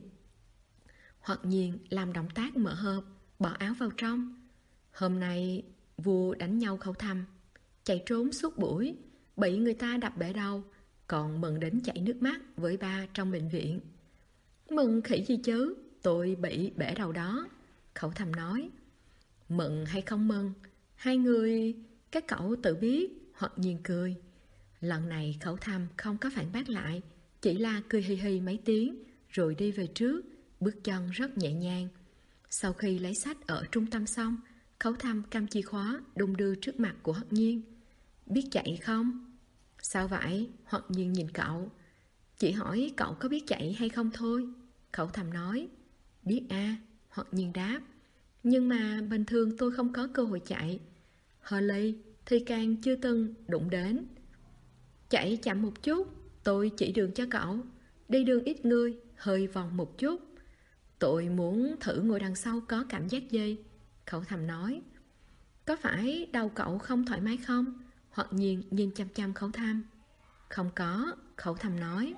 Hoặc nhiên làm động tác mở hộp, bỏ áo vào trong. Hôm nay vua đánh nhau Khẩu Thầm, chạy trốn suốt buổi, bị người ta đập bể đầu, còn mừng đến chảy nước mắt với ba trong bệnh viện. Mừng khỉ gì chứ, tôi bị bể đầu đó, Khẩu Thầm nói. Mừng hay không mừng, hai người các cậu tự biết. Hoặc nhiên cười. Lần này Khẩu Thầm không có phản bác lại, chỉ là cười hì hì mấy tiếng rồi đi về trước, bước chân rất nhẹ nhàng. Sau khi lấy sách ở trung tâm xong, Khẩu Thầm cầm chìa khóa đung đưa trước mặt của Hoặc nhiên. Biết chạy không? Sao vậy? Hoặc nhiên nhìn cậu. Chỉ hỏi cậu có biết chạy hay không thôi, Khẩu Thầm nói. Biết à, Hoặc nhiên đáp. Nhưng mà bình thường tôi không có cơ hội chạy. Holly thì càng chưa từng đụng đến. Chạy chậm một chút, tôi chỉ đường cho cậu. Đi đường ít người, hơi vòng một chút. Tôi muốn thử ngồi đằng sau có cảm giác gì, Khẩu Thầm nói. Có phải đầu cậu không thoải mái không? Hoặc nhiên nhìn chăm chăm Khẩu Thầm. Không có, Khẩu Thầm nói.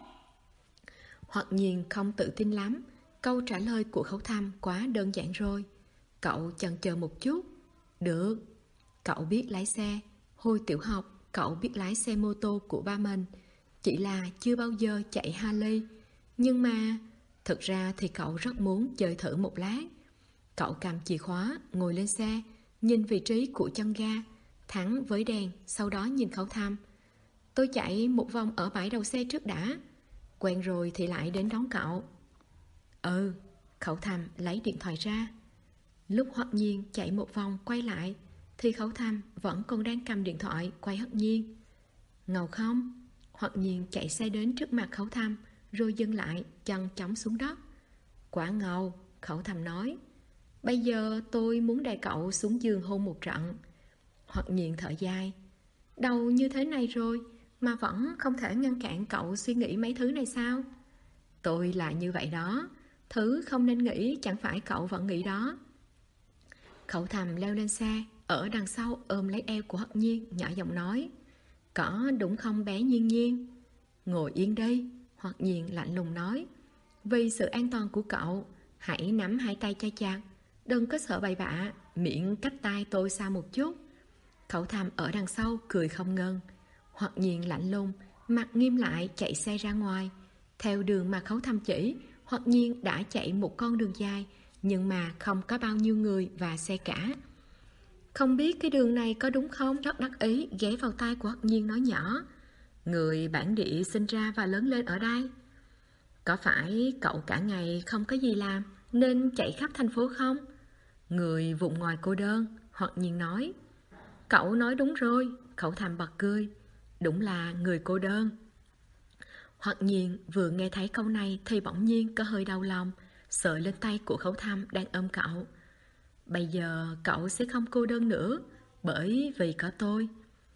Hoặc nhiên không tự tin lắm. Câu trả lời của Khẩu Thầm quá đơn giản rồi. Cậu chần chờ một chút. Được. Cậu biết lái xe. Hồi tiểu học cậu biết lái xe mô tô của ba mình, chỉ là chưa bao giờ chạy Harley. Nhưng mà thực ra thì cậu rất muốn chơi thử một lát. Cậu cầm chìa khóa, ngồi lên xe, nhìn vị trí của chân ga, thắng với đèn, sau đó nhìn Khẩu Thầm. Tôi chạy một vòng ở bãi đầu xe trước đã, quen rồi thì lại đến đón cậu. Ừ, Khẩu Thầm lấy điện thoại ra. Lúc Hoặc nhiên chạy một vòng quay lại thì Khẩu Thầm vẫn còn đang cầm điện thoại quay Hoặc nhiên. Ngầu không? Hoặc nhiên chạy xe đến trước mặt Khẩu Thầm rồi dừng lại, chân chống xuống đất. Quả ngầu, Khẩu Thầm nói. Bây giờ tôi muốn đẩy cậu xuống giường hôn một trận. Hoặc nhiên thở dài. Đầu như thế này rồi mà vẫn không thể ngăn cản cậu suy nghĩ mấy thứ này sao? Tôi là như vậy đó. Thứ không nên nghĩ chẳng phải cậu vẫn nghĩ đó. Khẩu Thầm leo lên xe, ở đằng sau ôm lấy eo của Hoặc nhiên, nhỏ giọng nói. Có đúng không bé Nhiên Nhiên? Ngồi yên đây, Hoặc nhiên lạnh lùng nói. Vì sự an toàn của cậu, hãy nắm hai tay cho chặt. Đừng có sợ bậy bạ, miệng cách tai tôi xa một chút. Khẩu Thầm ở đằng sau cười không ngừng. Hoặc nhiên lạnh lùng, mặt nghiêm lại chạy xe ra ngoài. Theo đường mà Khẩu Thầm chỉ, Hoặc nhiên đã chạy một con đường dài, nhưng mà không có bao nhiêu người và xe cả. Không biết cái đường này có đúng không? Rất đắc ý ghé vào tai của Hất Nhiên nói nhỏ. Người bản địa sinh ra và lớn lên ở đây. Có phải cậu cả ngày không có gì làm nên chạy khắp thành phố không? Người vùng ngoài cô đơn, Hất Nhiên nói. Cậu nói đúng rồi, Khẩu Thầm bật cười. Đúng là người cô đơn. Hất Nhiên vừa nghe thấy câu này thì bỗng nhiên có hơi đau lòng, sờ lên tay của Khẩu Thầm đang ôm cậu. Bây giờ cậu sẽ không cô đơn nữa, bởi vì có tôi.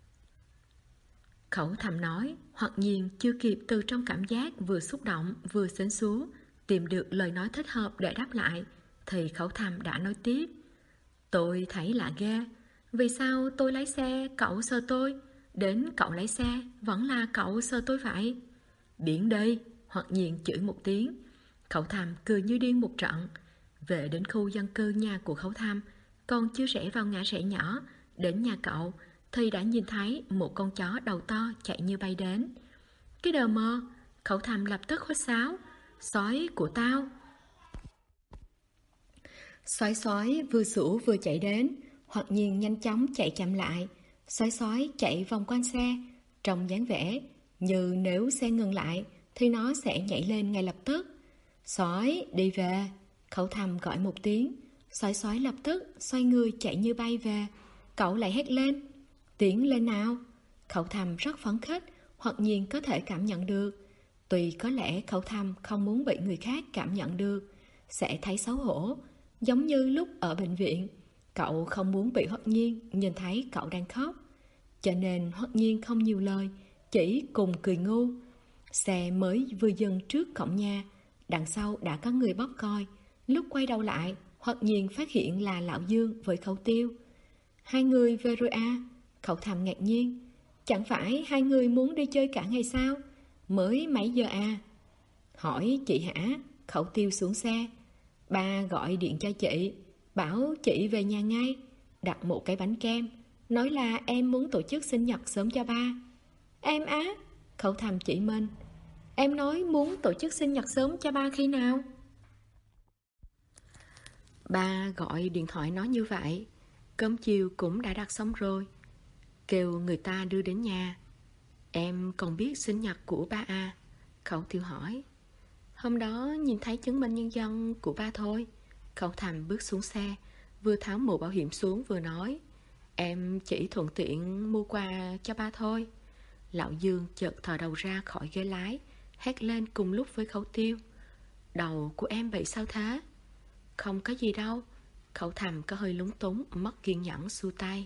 Khẩu Thầm nói. Hất Nhiên chưa kịp từ trong cảm giác vừa xúc động vừa xến xúa tìm được lời nói thích hợp để đáp lại, thì Khẩu Thầm đã nói tiếp. Tôi thấy lạ ghê. Vì sao tôi lái xe cậu sờ tôi, đến cậu lái xe vẫn là cậu sờ tôi vậy? Biển đi, Hất Nhiên chửi một tiếng. Khẩu Thầm cười như điên một trận. Về đến khu dân cư nhà của Khẩu Thầm, còn chưa rẽ vào ngã rẽ nhỏ đến nhà cậu thì đã nhìn thấy một con chó đầu to chạy như bay đến. Cái đờ mờ, Khẩu Thầm lập tức huýt sáo. Sói của tao. Sói vừa sủa vừa chạy đến. Hất Nhiên nhanh chóng chạy chậm lại. Sói chạy vòng quanh xe, trông dáng vẻ như nếu xe ngừng lại thì nó sẽ nhảy lên ngay lập tức. Sói đi về, Khẩu Thầm gọi một tiếng. Sói lập tức xoay người chạy như bay về. Cậu lại hét lên. Tiến lên nào. Khẩu Thầm rất phấn khích. Hất Nhiên có thể cảm nhận được. Tuy có lẽ Khẩu Thầm không muốn bị người khác cảm nhận được, sẽ thấy xấu hổ, giống như lúc ở bệnh viện. Cậu không muốn bị Hất Nhiên nhìn thấy cậu đang khóc, cho nên Hất Nhiên không nhiều lời, chỉ cùng cười ngu. Xe mới vừa dừng trước cổng nhà, đằng sau đã có người bóp coi. Lúc quay đầu lại, Hất Nhiên phát hiện là Lão Dương với Khẩu Tiêu. Hai người về rồi à? Khẩu Thầm ngạc nhiên. Chẳng phải hai người muốn đi chơi cả ngày sao? Mới mấy giờ à? Hỏi chị hả? Khẩu Tiêu xuống xe. Ba gọi điện cho chị, bảo chị về nhà ngay, đặt một cái bánh kem, nói là em muốn tổ chức sinh nhật sớm cho ba. Em á? Khẩu Thầm chỉ mình. Em nói muốn tổ chức sinh nhật sớm cho ba khi nào? Ba gọi điện thoại nói như vậy. Cơm chiều cũng đã đặt xong rồi, kêu người ta đưa đến nhà. Em còn biết sinh nhật của ba à? Khẩu Tiêu hỏi. Hôm đó nhìn thấy chứng minh nhân dân của ba thôi. Khẩu Thầm bước xuống xe, vừa tháo mũ bảo hiểm xuống vừa nói. Em chỉ thuận tiện mua quà cho ba thôi. Lão Dương chợt thò đầu ra khỏi ghế lái, hét lên cùng lúc với Khẩu Tiêu. Đầu của em bị sao thế? Không có gì đâu. Khẩu Thầm có hơi lúng túng, mất kiên nhẫn xua tay.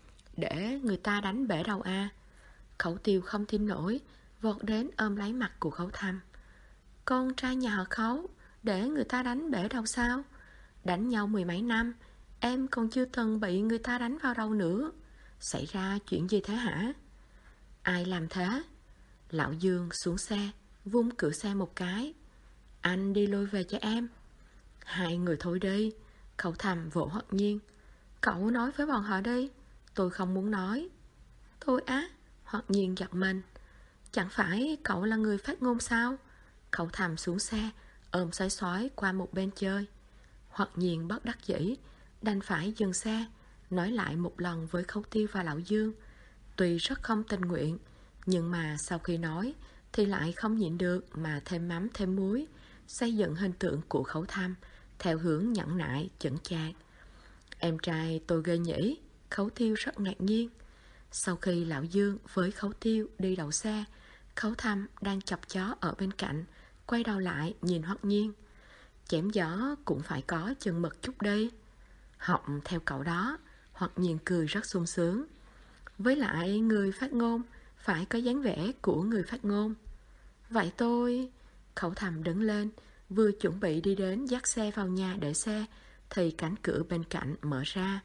Để người ta đánh bể đầu à? Khẩu Tiêu không tin nổi, vọt đến ôm lấy mặt của Khẩu Thầm. Con trai nhà họ Khấu để người ta đánh bể đầu sao? Đánh nhau mười mấy năm, em còn chưa từng bị người ta đánh vào đầu nữa. Xảy ra chuyện gì thế hả? Ai làm thế? Lão Dương xuống xe, vung cửa xe một cái. Anh đi lôi về cho em. Hai người thôi đi. Khẩu Thầm vỗ Hất Nhiên. Cậu nói với bọn họ đi. Tôi không muốn nói. Tôi á? Hất Nhiên giật mình. Chẳng phải cậu là người phát ngôn sao? Khẩu Thầm xuống xe, ôm Sói qua một bên chơi. Hất Nhiên bất đắc dĩ, đành phải dừng xe, nói lại một lần với Khẩu Tiêu và Lão Dương. Tuy rất không tình nguyện, nhưng mà sau khi nói thì lại không nhịn được mà thêm mắm thêm muối, xây dựng hình tượng của Khẩu Thầm theo hướng nhẫn nại, chững chạc. Em trai tôi ghê nhỉ? Khẩu Tiêu rất ngạc nhiên. Sau khi Lão Dương với Khẩu Tiêu đi đậu xe, Khẩu Thầm đang chọc chó ở bên cạnh, quay đầu lại nhìn Hất Nhiên. Chém gió cũng phải có chừng mực chút đi. Học theo cậu đó. Hất Nhiên cười rất sung sướng. Với lại người phát ngôn phải có dáng vẻ của người phát ngôn. Vậy tôi... Khẩu Thầm đứng lên, vừa chuẩn bị đi đến dắt xe vào nhà để xe thì cánh cửa bên cạnh mở ra.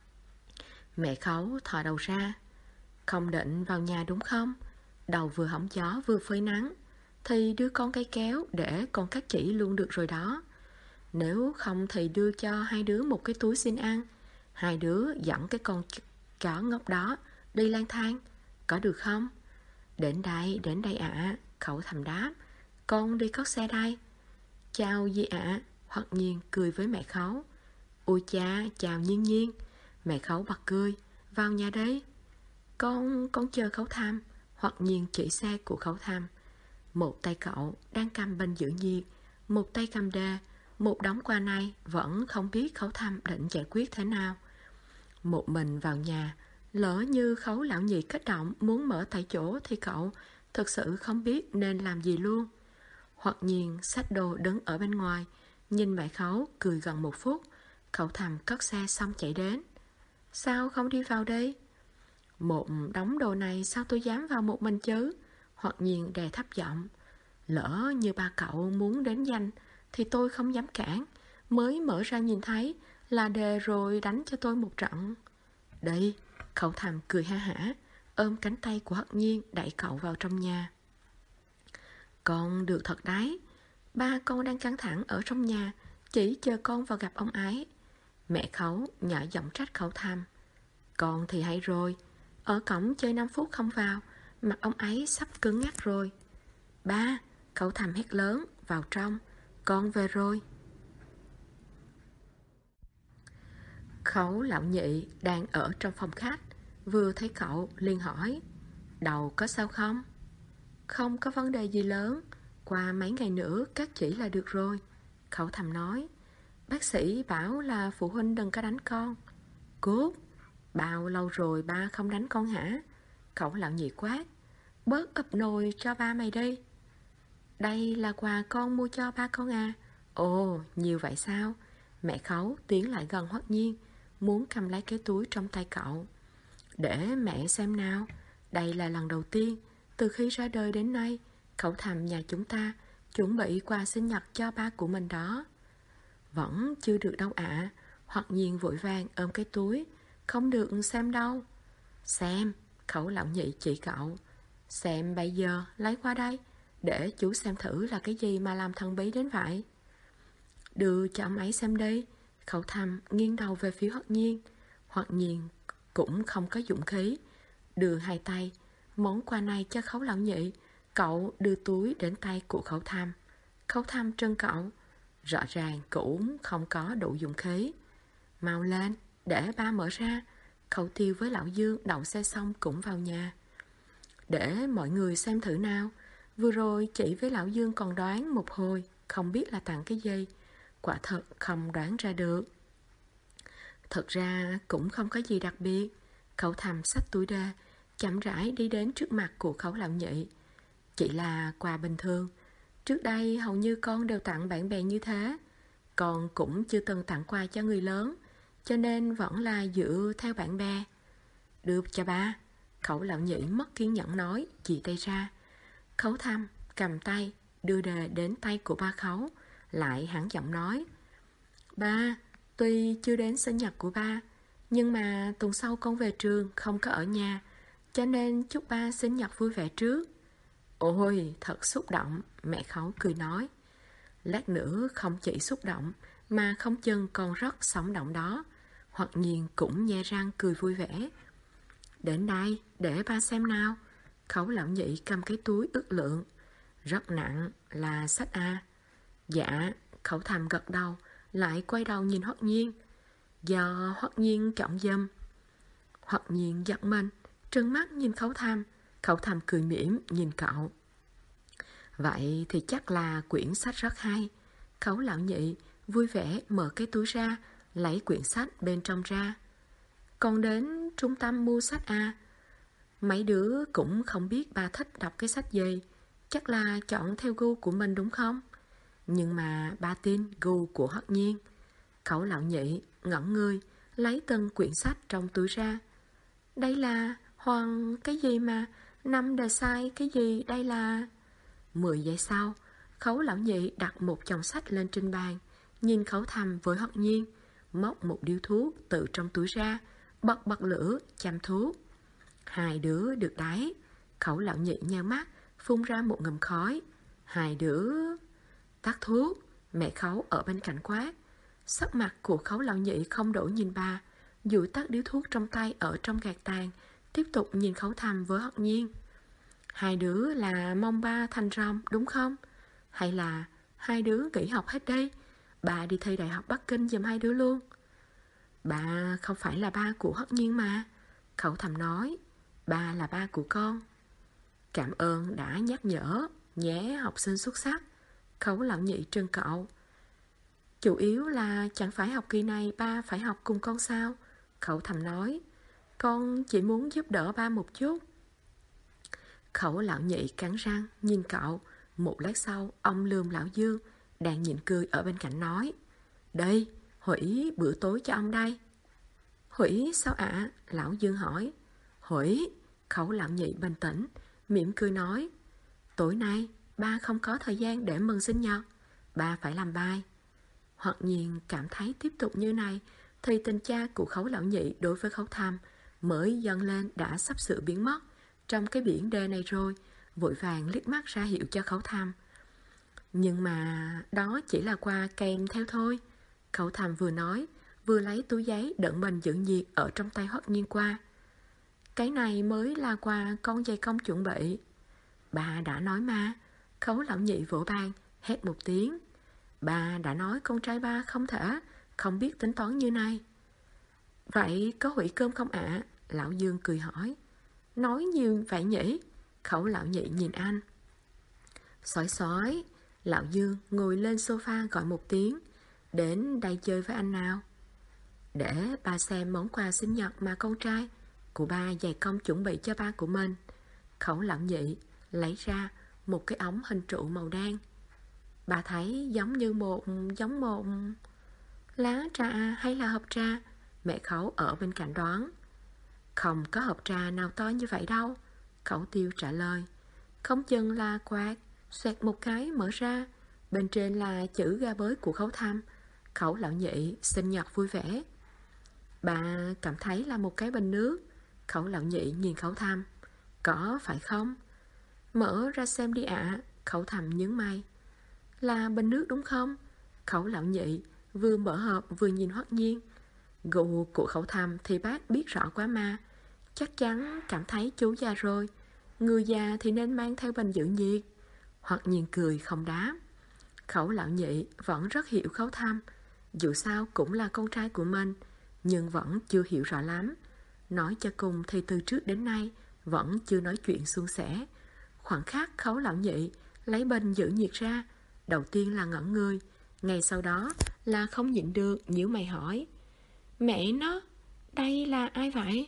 Mẹ Khấu thò đầu ra. Không định vào nhà đúng không? Đầu vừa hóng gió vừa phơi nắng thì đưa con cây kéo để con cắt chỉ luôn được rồi đó. Nếu không thì đưa cho hai đứa một cái túi xin ăn. Hai đứa dẫn cái con chó ngốc đó đi lang thang, có được không? Đến đây ạ. Khẩu Thầm đáp. Con đi cất xe đây. Chào gì ạ? Hất Nhiên cười với mẹ Khấu. Ôi cha, chào Nhiên Nhiên. Mẹ Khấu bật cười. Vào nhà đấy. Con chờ Khấu Tham. Hoặc nhiên chỉ xe của Khấu Tham. Một tay cậu đang cầm bình giữ nhiệt, một tay cầm đề, một đống qua nay vẫn không biết Khấu Tham định giải quyết thế nào. Một mình vào nhà, lỡ như Khấu lão nhị kích động muốn mở tại chỗ thì cậu thực sự không biết nên làm gì luôn. Hoặc nhiên xách đồ đứng ở bên ngoài, nhìn mẹ Khấu cười gần một phút. Khấu Tham cất xe xong chạy đến. Sao không đi vào đây? Một đống đồ này sao tôi dám vào một mình chứ? Hoặc nhiên đè thấp giọng. Lỡ như ba cậu muốn đến danh thì tôi không dám cản. Mới mở ra nhìn thấy là đề rồi đánh cho tôi một trận. Đây, Khấu Tham cười ha hả, ôm cánh tay của Hất Nhiên đẩy cậu vào trong nhà. Con được thật đấy. Ba con đang căng thẳng ở trong nhà, chỉ chờ con vào gặp ông ấy. Mẹ Khấu nhỏ giọng trách Khấu Tham. Con thì hay rồi, ở cổng chơi 5 phút không vào, mặt ông ấy sắp cứng ngắc rồi. Ba, Khấu Tham hét lớn, vào trong, con về rồi. Khấu lão nhị đang ở trong phòng khách, vừa thấy cậu liền hỏi. Đầu có sao không? Không có vấn đề gì lớn, qua mấy ngày nữa cắt chỉ là được rồi. Khấu Tham nói. Bác sĩ bảo là phụ huynh đừng có đánh con. Cút, bao lâu rồi ba không đánh con hả? Khấu lão nhị quát. Bớt ập nồi cho ba mày đi. Đây là quà con mua cho ba con à? Ồ, nhiều vậy sao? Mẹ Khấu tiến lại gần Hoắc Nhiên, muốn cầm lấy cái túi trong tay cậu. Để mẹ xem nào. Đây là lần đầu tiên từ khi ra đời đến nay Khấu Tham nhà chúng ta chuẩn bị quà sinh nhật cho ba của mình đó. Vẫn chưa được đâu ạ. Hoắc Nhiên vội vàng ôm cái túi. Không được xem đâu. Xem, Khấu lão nhị chỉ cậu. Xem bây giờ, lấy qua đây, để chú xem thử là cái gì mà làm thần bí đến vậy. Đưa cho ông ấy xem đi. Khấu Tham nghiêng đầu về phía Hoắc Nhiên. Hoắc Nhiên cũng không có dũng khí, đưa hai tay món quà này cho Khấu lão nhị. Cậu đưa túi đến tay của Khấu Tham. Khấu Tham trân cậu, rõ ràng cũng không có đủ dũng khí. Mau lên, để ba mở ra. Khấu Tiêu với lão Dương đậu xe xong cũng vào nhà. Để mọi người xem thử nào. Vừa rồi chị với lão Dương còn đoán một hồi, không biết là tặng cái gì. Quả thật không đoán ra được. Thật ra cũng không có gì đặc biệt. Khấu Tham xách túi đê, chậm rãi đi đến trước mặt của Khấu lão nhị. Chỉ là quà bình thường. Trước đây hầu như con đều tặng bạn bè như thế. Con cũng chưa từng tặng quà cho người lớn, cho nên vẫn là dựa theo bạn bè. Được cho ba. Khấu lão nhị mất kiên nhẫn nói, chỉ tay ra. Khấu Tham cầm tay, đưa đề đến tay của ba Khấu, lại hãng giọng nói. Ba, tuy chưa đến sinh nhật của ba, nhưng mà tuần sau con về trường không có ở nhà, cho nên chúc ba sinh nhật vui vẻ trước. Ôi, thật xúc động, mẹ Khấu cười nói. Lát nữa không chỉ xúc động, mà không chừng còn rất sống động đó. Hoặc nhiên cũng nhe răng cười vui vẻ. Đến đây, để ba xem nào. Khấu lão nhị cầm cái túi ước lượng. Rất nặng, là sách A. Dạ, Khấu Tham gật đầu, lại quay đầu nhìn Hoắc Nhiên. Do Hoắc Nhiên chọn dâm. Hoắc Nhiên giật mình, trừng mắt nhìn Khấu Tham. Khấu Tham cười mỉm nhìn cậu. Vậy thì chắc là quyển sách rất hay. Khấu lão nhị vui vẻ mở cái túi ra, lấy quyển sách bên trong ra. Con đến trung tâm mua sách à? Mấy đứa cũng không biết ba thích đọc cái sách gì, chắc là chọn theo gu của mình đúng không? Nhưng mà ba tin gu của Hoắc Nhiên. Khấu lão nhị ngẩn người, lấy từng quyển sách trong túi ra. Đây là Hoàng cái gì mà năm đề sai cái gì đây là... 10 giây sau, Khấu lão nhị đặt một chồng sách lên trên bàn, nhìn Khấu Tham với Hoắc Nhiên, móc một điếu thuốc từ trong túi ra, bật lửa châm thuốc. Hai đứa được đấy. Khấu lão nhị nheo mắt, phun ra một ngụm khói. Hai đứa... Tắt thuốc. Mẹ Khấu ở bên cạnh quát. Sắc mặt của Khấu lão nhị không đổi nhìn bà, dụi tắt điếu thuốc trong tay ở trong gạt tàn, tiếp tục nhìn Khấu Tham với Hoắc Nhiên. Hai đứa là mong ba thành rồng đúng không? Hay là hai đứa nghỉ học hết đây? Bà đi thi đại học Bắc Kinh giùm hai đứa luôn. Ba không phải là ba của Hất Nhiên mà. Khẩu thầm nói, ba là ba của con. Cảm ơn đã nhắc nhở nhé học sinh xuất sắc. Khấu lão nhị trân cậu. Chủ yếu là chẳng phải học kỳ này ba phải học cùng con sao? Khẩu thầm nói, con chỉ muốn giúp đỡ ba một chút. Khẩu lão nhị cắn răng nhìn cậu. Một lát sau ông lườm lão Dương đang nhịn cười ở bên cạnh nói, đây, hủy bữa tối cho ông đây. Hủy sao ạ? Lão Dương hỏi. Hủy. Khẩu lão nhị bình tĩnh mỉm cười nói, tối nay ba không có thời gian để mừng sinh nhật, ba phải làm bài. Hoặc nhiên cảm thấy tiếp tục như này thì tình cha của Khấu lão nhị đối với Khấu Thăm mới dâng lên đã sắp sửa biến mất trong cái biển đê này rồi, vội vàng liếc mắt ra hiệu cho Khấu Thăm. Nhưng mà đó chỉ là quà kèm theo thôi. Khấu Thăm vừa nói vừa lấy túi giấy đựng bình giữ nhiệt ở trong tay Hoắc Nhiên qua. Cái này mới là quà con dày công chuẩn bị. Bà đã nói mà. Khấu lão nhị vỗ bàn hét một tiếng. Bà đã nói con trai ba không thể không biết tính toán như này. Vậy có hủy cơm không ạ? Lão Dương cười hỏi. Nói nhiều vậy nhỉ? Khấu lão nhị nhìn anh. Sói sói. Lão Dương ngồi lên sofa gọi một tiếng. Đến đây chơi với anh nào. Để ba xem món quà sinh nhật mà con trai của ba dày công chuẩn bị cho ba của mình. Khẩu lão nhị lấy ra một cái ống hình trụ màu đen. Bà thấy giống một lá trà hay là hộp trà? Mẹ Khẩu ở bên cạnh đoán. Không có hộp trà nào to như vậy đâu. Khẩu Tiêu trả lời. Không chừng là quạt. Xoẹt một cái mở ra. Bên trên là chữ ga bới của Khấu Thăm. Khẩu lão nhị sinh nhật vui vẻ. Bà cảm thấy là một cái bình nước. Khẩu lão nhị nhìn Khấu Thăm. Có phải không? Mở ra xem đi ạ. Khẩu Thăm nhướng mày. Là bình nước đúng không? Khẩu lão nhị vừa mở hộp vừa nhìn Hoắc Nhiên. Gu của Khẩu Thăm thì bác biết rõ quá mà. Chắc chắn cảm thấy chú già rồi. Người già thì nên mang theo bình giữ nhiệt. Hoắc Nhiên cười không đáp. Khẩu lão nhị vẫn rất hiểu Khấu Thăm. Dù sao cũng là con trai của mình, nhưng vẫn chưa hiểu rõ lắm. Nói cho cùng thì từ trước đến nay vẫn chưa nói chuyện suôn sẻ. Khoảng khắc Khấu lão nhị lấy bình giữ nhiệt ra, đầu tiên là ngẩn người, ngay sau đó là không nhịn được nhíu mày hỏi. Mẹ nó, đây là ai vậy?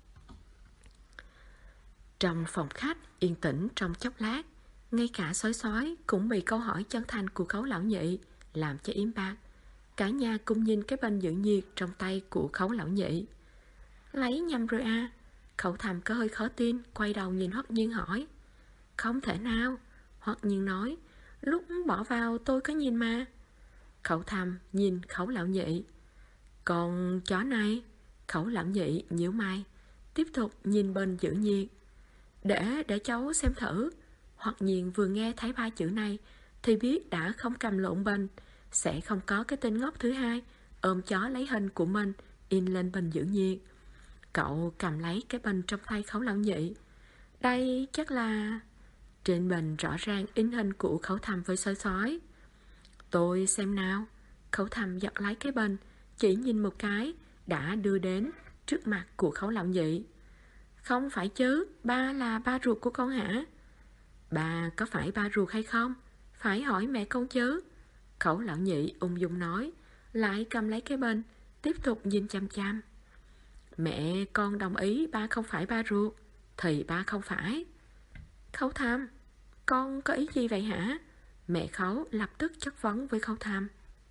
Trong phòng khách yên tĩnh trong chốc lát, ngay cả sói sói cũng bị câu hỏi chân thành của Khấu lão nhị làm cho im bặt. Cả nhà cùng nhìn cái bình giữ nhiệt trong tay của Khấu lão nhị. Lấy nhầm rồi à? Khẩu Thăm có hơi khó tin, quay đầu nhìn Hoắc Nhiên hỏi. Không thể nào. Hoắc Nhiên nói, lúc bỏ vào tôi có nhìn mà. Khẩu Thăm nhìn Khấu lão nhị. Còn chó này? Khấu lão nhị nhíu mày, tiếp tục nhìn bình giữ nhiệt. Để cháu xem thử. Hoắc Nhiên vừa nghe thấy ba chữ này thì biết đã không cầm lộn bình, sẽ không có cái tên ngốc thứ hai ôm chó lấy hình của mình in lên bình giữ nhiệt. Cậu cầm lấy cái bình trong tay Khấu lão nhị. Đây chắc là... Trên bình rõ ràng in hình của Khấu Thăm với sói sói. Tôi xem nào. Khấu Thăm giật lấy cái bình, chỉ nhìn một cái đã đưa đến trước mặt của Khấu lão nhị. Không phải chứ, ba là ba ruột của con hả? Ba có phải ba ruột hay không? Phải hỏi mẹ con chứ. Khấu lão nhị ung dung nói, lại cầm lấy cái bình, tiếp tục nhìn chăm chăm. Mẹ con đồng ý ba không phải ba ruột, thì ba không phải. Khấu Thăm, con có ý gì vậy hả? Mẹ Khấu lập tức chất vấn với Khấu Thăm.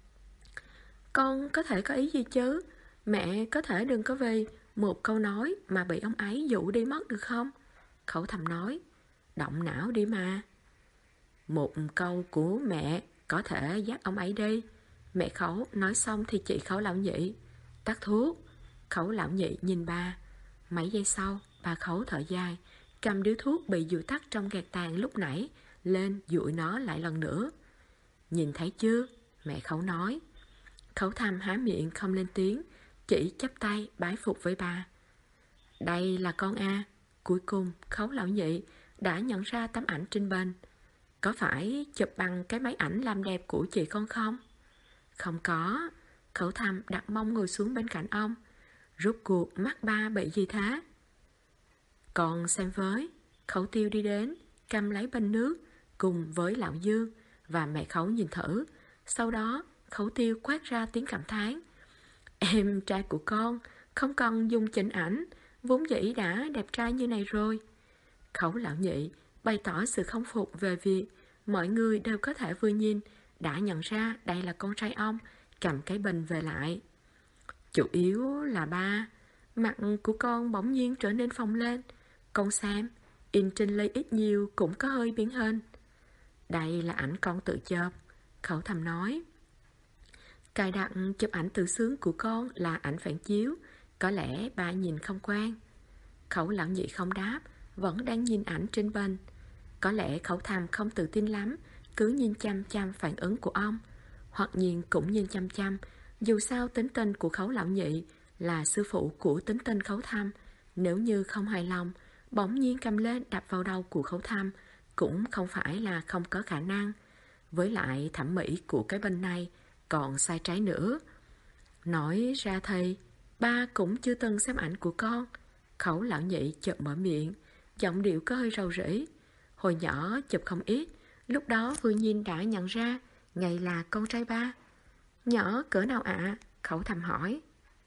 Con có thể có ý gì chứ? Mẹ có thể đừng có vì một câu nói mà bị ông ấy dụ đi mất được không? Khấu Thăm nói, động não đi mà. Một câu của mẹ có thể dắt ông ấy đi. Mẹ Khấu nói xong thì chị Khấu lão nhị. Tắt thuốc. Khấu lão nhị nhìn ba. Mấy giây sau, bà Khấu thở dài, cầm điếu thuốc bị dụi tắt trong gạt tàn lúc nãy lên dụi nó lại lần nữa. Nhìn thấy chưa? Mẹ Khấu nói. Khấu Thăm há miệng không lên tiếng, chỉ chắp tay bái phục với bà. Đây là con A. Cuối cùng Khấu lão nhị đã nhận ra tấm ảnh trên bên. Có phải chụp bằng cái máy ảnh làm đẹp của chị con không? Không có. Khẩu Thầm đặt mông ngồi xuống bên cạnh ông. Rốt cuộc mắt ba bị gì thế? Còn xem với. Khẩu Tiêu đi đến, cầm lấy bình nước cùng với Lão Dương, và mẹ Khẩu nhìn thử. Sau đó Khẩu Tiêu quát ra tiếng cảm thán: em trai của con không cần dùng chỉnh ảnh, vốn dĩ đã đẹp trai như này rồi. Khẩu Lão Nhị bày tỏ sự không phục về việc mọi người đều có thể vừa nhìn đã nhận ra đây là con trai ông, cầm cái bình về lại. Chủ yếu là ba, mặt của con bỗng nhiên trở nên phồng lên. Con xem, in trên ly ít nhiều cũng có hơi biến hình. Đây là ảnh con tự chụp, Khẩu Thầm nói. Cài đặt chụp ảnh tự sướng của con là ảnh phản chiếu, có lẽ ba nhìn không quen. Khẩu Lão Nhị không đáp, vẫn đang nhìn ảnh trên bình. Có lẽ Khẩu Thầm không tự tin lắm, cứ nhìn chăm chăm phản ứng của ông. Hoặc Nhiên cũng nhìn chăm chăm, dù sao tính tình của Khẩu Lão Nhị là sư phụ của tính tình Khẩu Thầm. Nếu như không hài lòng, bỗng nhiên cầm lên đập vào đầu của Khẩu Thầm cũng không phải là không có khả năng. Với lại thẩm mỹ của cái bình này còn sai trái nữa. Nói ra thì ba cũng chưa từng xem ảnh của con. Khẩu Lão Nhị chợt mở miệng, giọng điệu có hơi rầu rĩ. Hồi nhỏ chụp không ít, lúc đó vừa nhìn đã nhận ra ngay là con trai ba. Nhỏ cỡ nào ạ? Khẩu Thầm hỏi.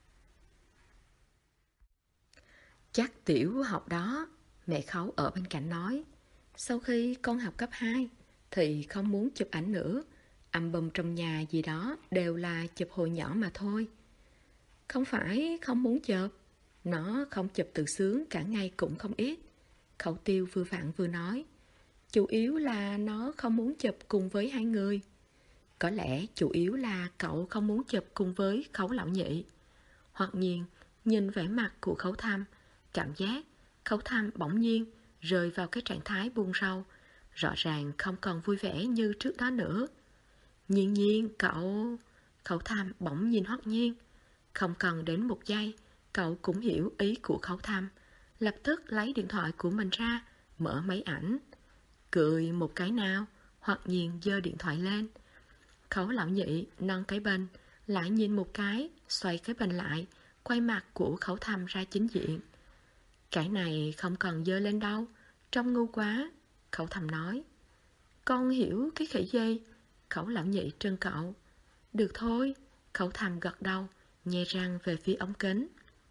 Chắc tiểu học đó, mẹ Khẩu ở bên cạnh nói. Sau khi con học cấp 2 thì không muốn chụp ảnh nữa. Album trong nhà gì đó đều là chụp hồi nhỏ mà thôi. Không phải không muốn chụp, nó không chụp tự sướng cả ngày cũng không ít. Khẩu Tiêu vừa vặn vừa nói. Chủ yếu là nó không muốn chụp cùng với hai người. Có lẽ chủ yếu là cậu không muốn chụp cùng với Khẩu Lão Nhị. Hoặc Nhiên nhìn vẻ mặt của Khẩu Thầm, cảm giác Khẩu Thầm bỗng nhiên rơi vào cái trạng thái buông rầu, rõ ràng không còn vui vẻ như trước đó nữa. Nhiên Nhiên, cậu... Khẩu Thầm bỗng nhìn Hoắc Nhiên. Không cần đến một giây, cậu cũng hiểu ý của Khẩu Thầm, lập tức lấy điện thoại của mình ra, mở máy ảnh. Cười một cái nào, Hoắc Nhiên giơ điện thoại lên. Khẩu Lão Nhị nâng cái bình, lại nhìn một cái, xoay cái bình lại, quay mặt của Khẩu Thầm ra chính diện. Cái này không cần giơ lên đâu, trông ngu quá, Khẩu Thầm nói. Con hiểu cái khỉ gì? Khẩu Lão Nhị trân cậu. Được thôi, Khẩu Thầm gật đầu, nhe răng về phía ống kính.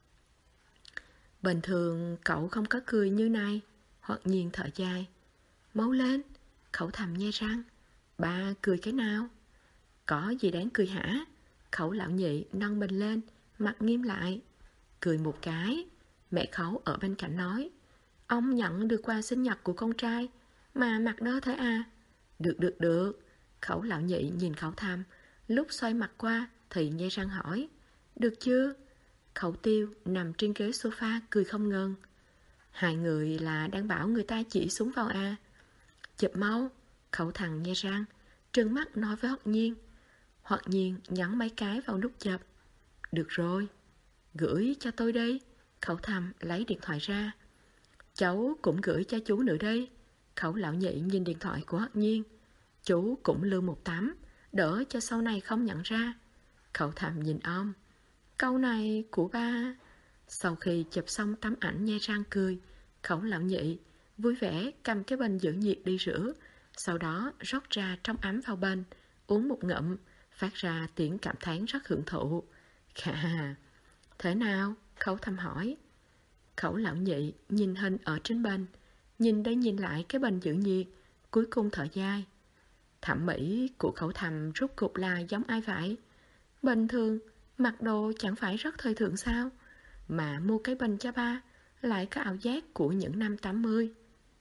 Bình thường cậu không có cười như này, Hoặc Nhiên thở dài. Mau lên, Khẩu Thầm nhe răng. Ba cười cái nào? Có gì đáng cười hả? Khẩu Lão Nhị nâng mình lên, mặt nghiêm lại. Cười một cái, mẹ Khẩu ở bên cạnh nói. Ông nhận được quà sinh nhật của con trai, mà mặt đơ thế à? Được. Khẩu Lão Nhị nhìn Khẩu Thầm, lúc xoay mặt qua thì nhe răng hỏi. Được chưa? Khẩu Tiêu nằm trên ghế sofa cười không ngừng. Hai người là đang bảo người ta chỉ súng vào à? Chụp mau, Khẩu Thầm nhe răng, trừng mắt nói với Hoắc Nhiên. Hoắc Nhiên nhấn mấy cái vào nút chụp. Được rồi, gửi cho tôi đi. Khẩu Thầm lấy điện thoại ra. Cháu cũng gửi cho chú nữa đi. Khẩu Lão Nhị nhìn điện thoại của Hoắc Nhiên. Chú cũng lưu một tấm, đỡ cho sau này không nhận ra. Khẩu Thầm nhìn ông. Câu này của ba. Sau khi chụp xong tấm ảnh nhe răng cười, Khẩu Lão Nhị vui vẻ cầm cái bình giữ nhiệt đi rửa, sau đó rót ra trong ấm vào bình, uống một ngụm, phát ra tiếng cảm thán rất hưởng thụ. Khà, thế nào? Khẩu Thầm hỏi. Khẩu Lão Nhị nhìn hình ở trên bình, nhìn đây nhìn lại cái bình giữ nhiệt, cuối cùng thở dài. Thẩm mỹ của Khẩu Thầm rốt cục là giống ai vậy? Bình thường, mặc đồ chẳng phải rất thời thượng sao? Mà mua cái bình cho ba, lại có ảo giác của những năm 80.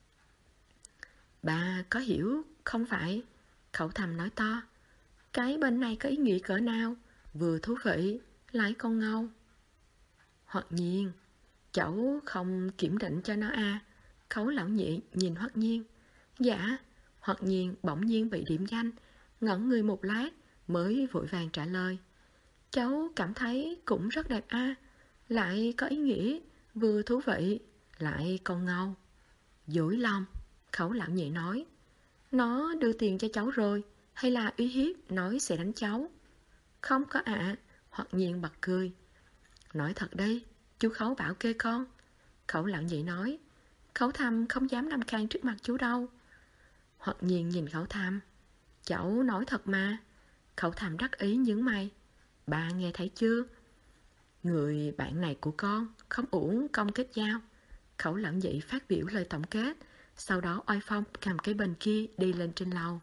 Ba có hiểu không phải? Khẩu Thầm nói to. Cái bình này có ý nghĩa cỡ nào? Vừa thú vị, lại còn ngầu. Hoặc Nhiên, cháu không kiểm định cho nó à? Khẩu Lão Nhị nhìn Hoắc Nhiên. Dạ. Hoắc Nhiên bỗng nhiên bị điểm danh, ngẩn người một lát mới vội vàng trả lời. Cháu cảm thấy cũng rất đẹp à, lại có ý nghĩa, vừa thú vị, lại còn ngầu. Dối lòng, Khẩu Lão Nhị nói. Nó đưa tiền cho cháu rồi, hay là uy hiếp nói sẽ đánh cháu? Không có ạ, Hoặc Nhiên bật cười. Nói thật đi, chú Khấu bảo kê con. Khấu Lão Nhị nói. Khấu Thăm không dám làm can trước mặt chú đâu. Hoặc Nhiên nhìn Khấu Thăm. Cháu nói thật mà. Khấu Thăm đắc ý nhướng mày. Ba nghe thấy chưa? Người bạn này của con không uổng công kết giao. Khấu Lão Nhị phát biểu lời tổng kết. Sau đó oai phong cầm cái bình kia đi lên trên lầu.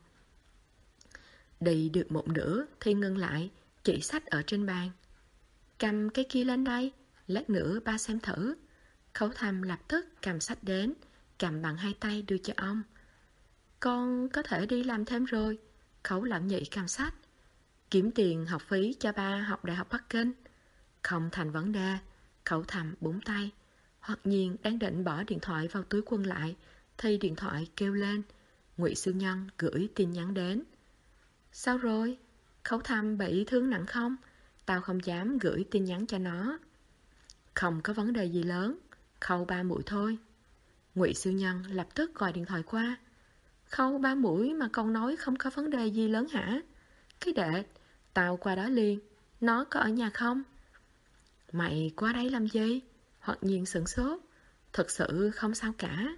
Đi được một nửa thì ngừng lại, chỉ sách ở trên bàn. Cầm cái kia lên đây, lát nữa ba xem thử. Khấu Thăm lập tức cầm sách đến, cầm bằng hai tay đưa cho ông. Con có thể đi làm thêm rồi. Khấu Lão Nhị cầm sách. Kiếm tiền học phí cho ba học Đại học Bắc Kinh. Không thành vấn đề. Khấu Thăm búng tay. Hoặc Nhiên đang định bỏ điện thoại vào túi quần lại thì điện thoại kêu lên. Ngụy Siêu Nhân gửi tin nhắn đến. Sao rồi? Khấu Thăm bị thương nặng không? Tao không dám gửi tin nhắn cho nó. Không có vấn đề gì lớn. Khâu 3 mũi thôi. Ngụy Siêu Nhân lập tức gọi điện thoại qua. Khâu 3 mũi mà con nói không có vấn đề gì lớn hả? Cái đệ, tao qua đó liền. Nó có ở nhà không? Mày qua đây làm gì? Hoặc Nhiên sửng sốt. Thật sự không sao cả.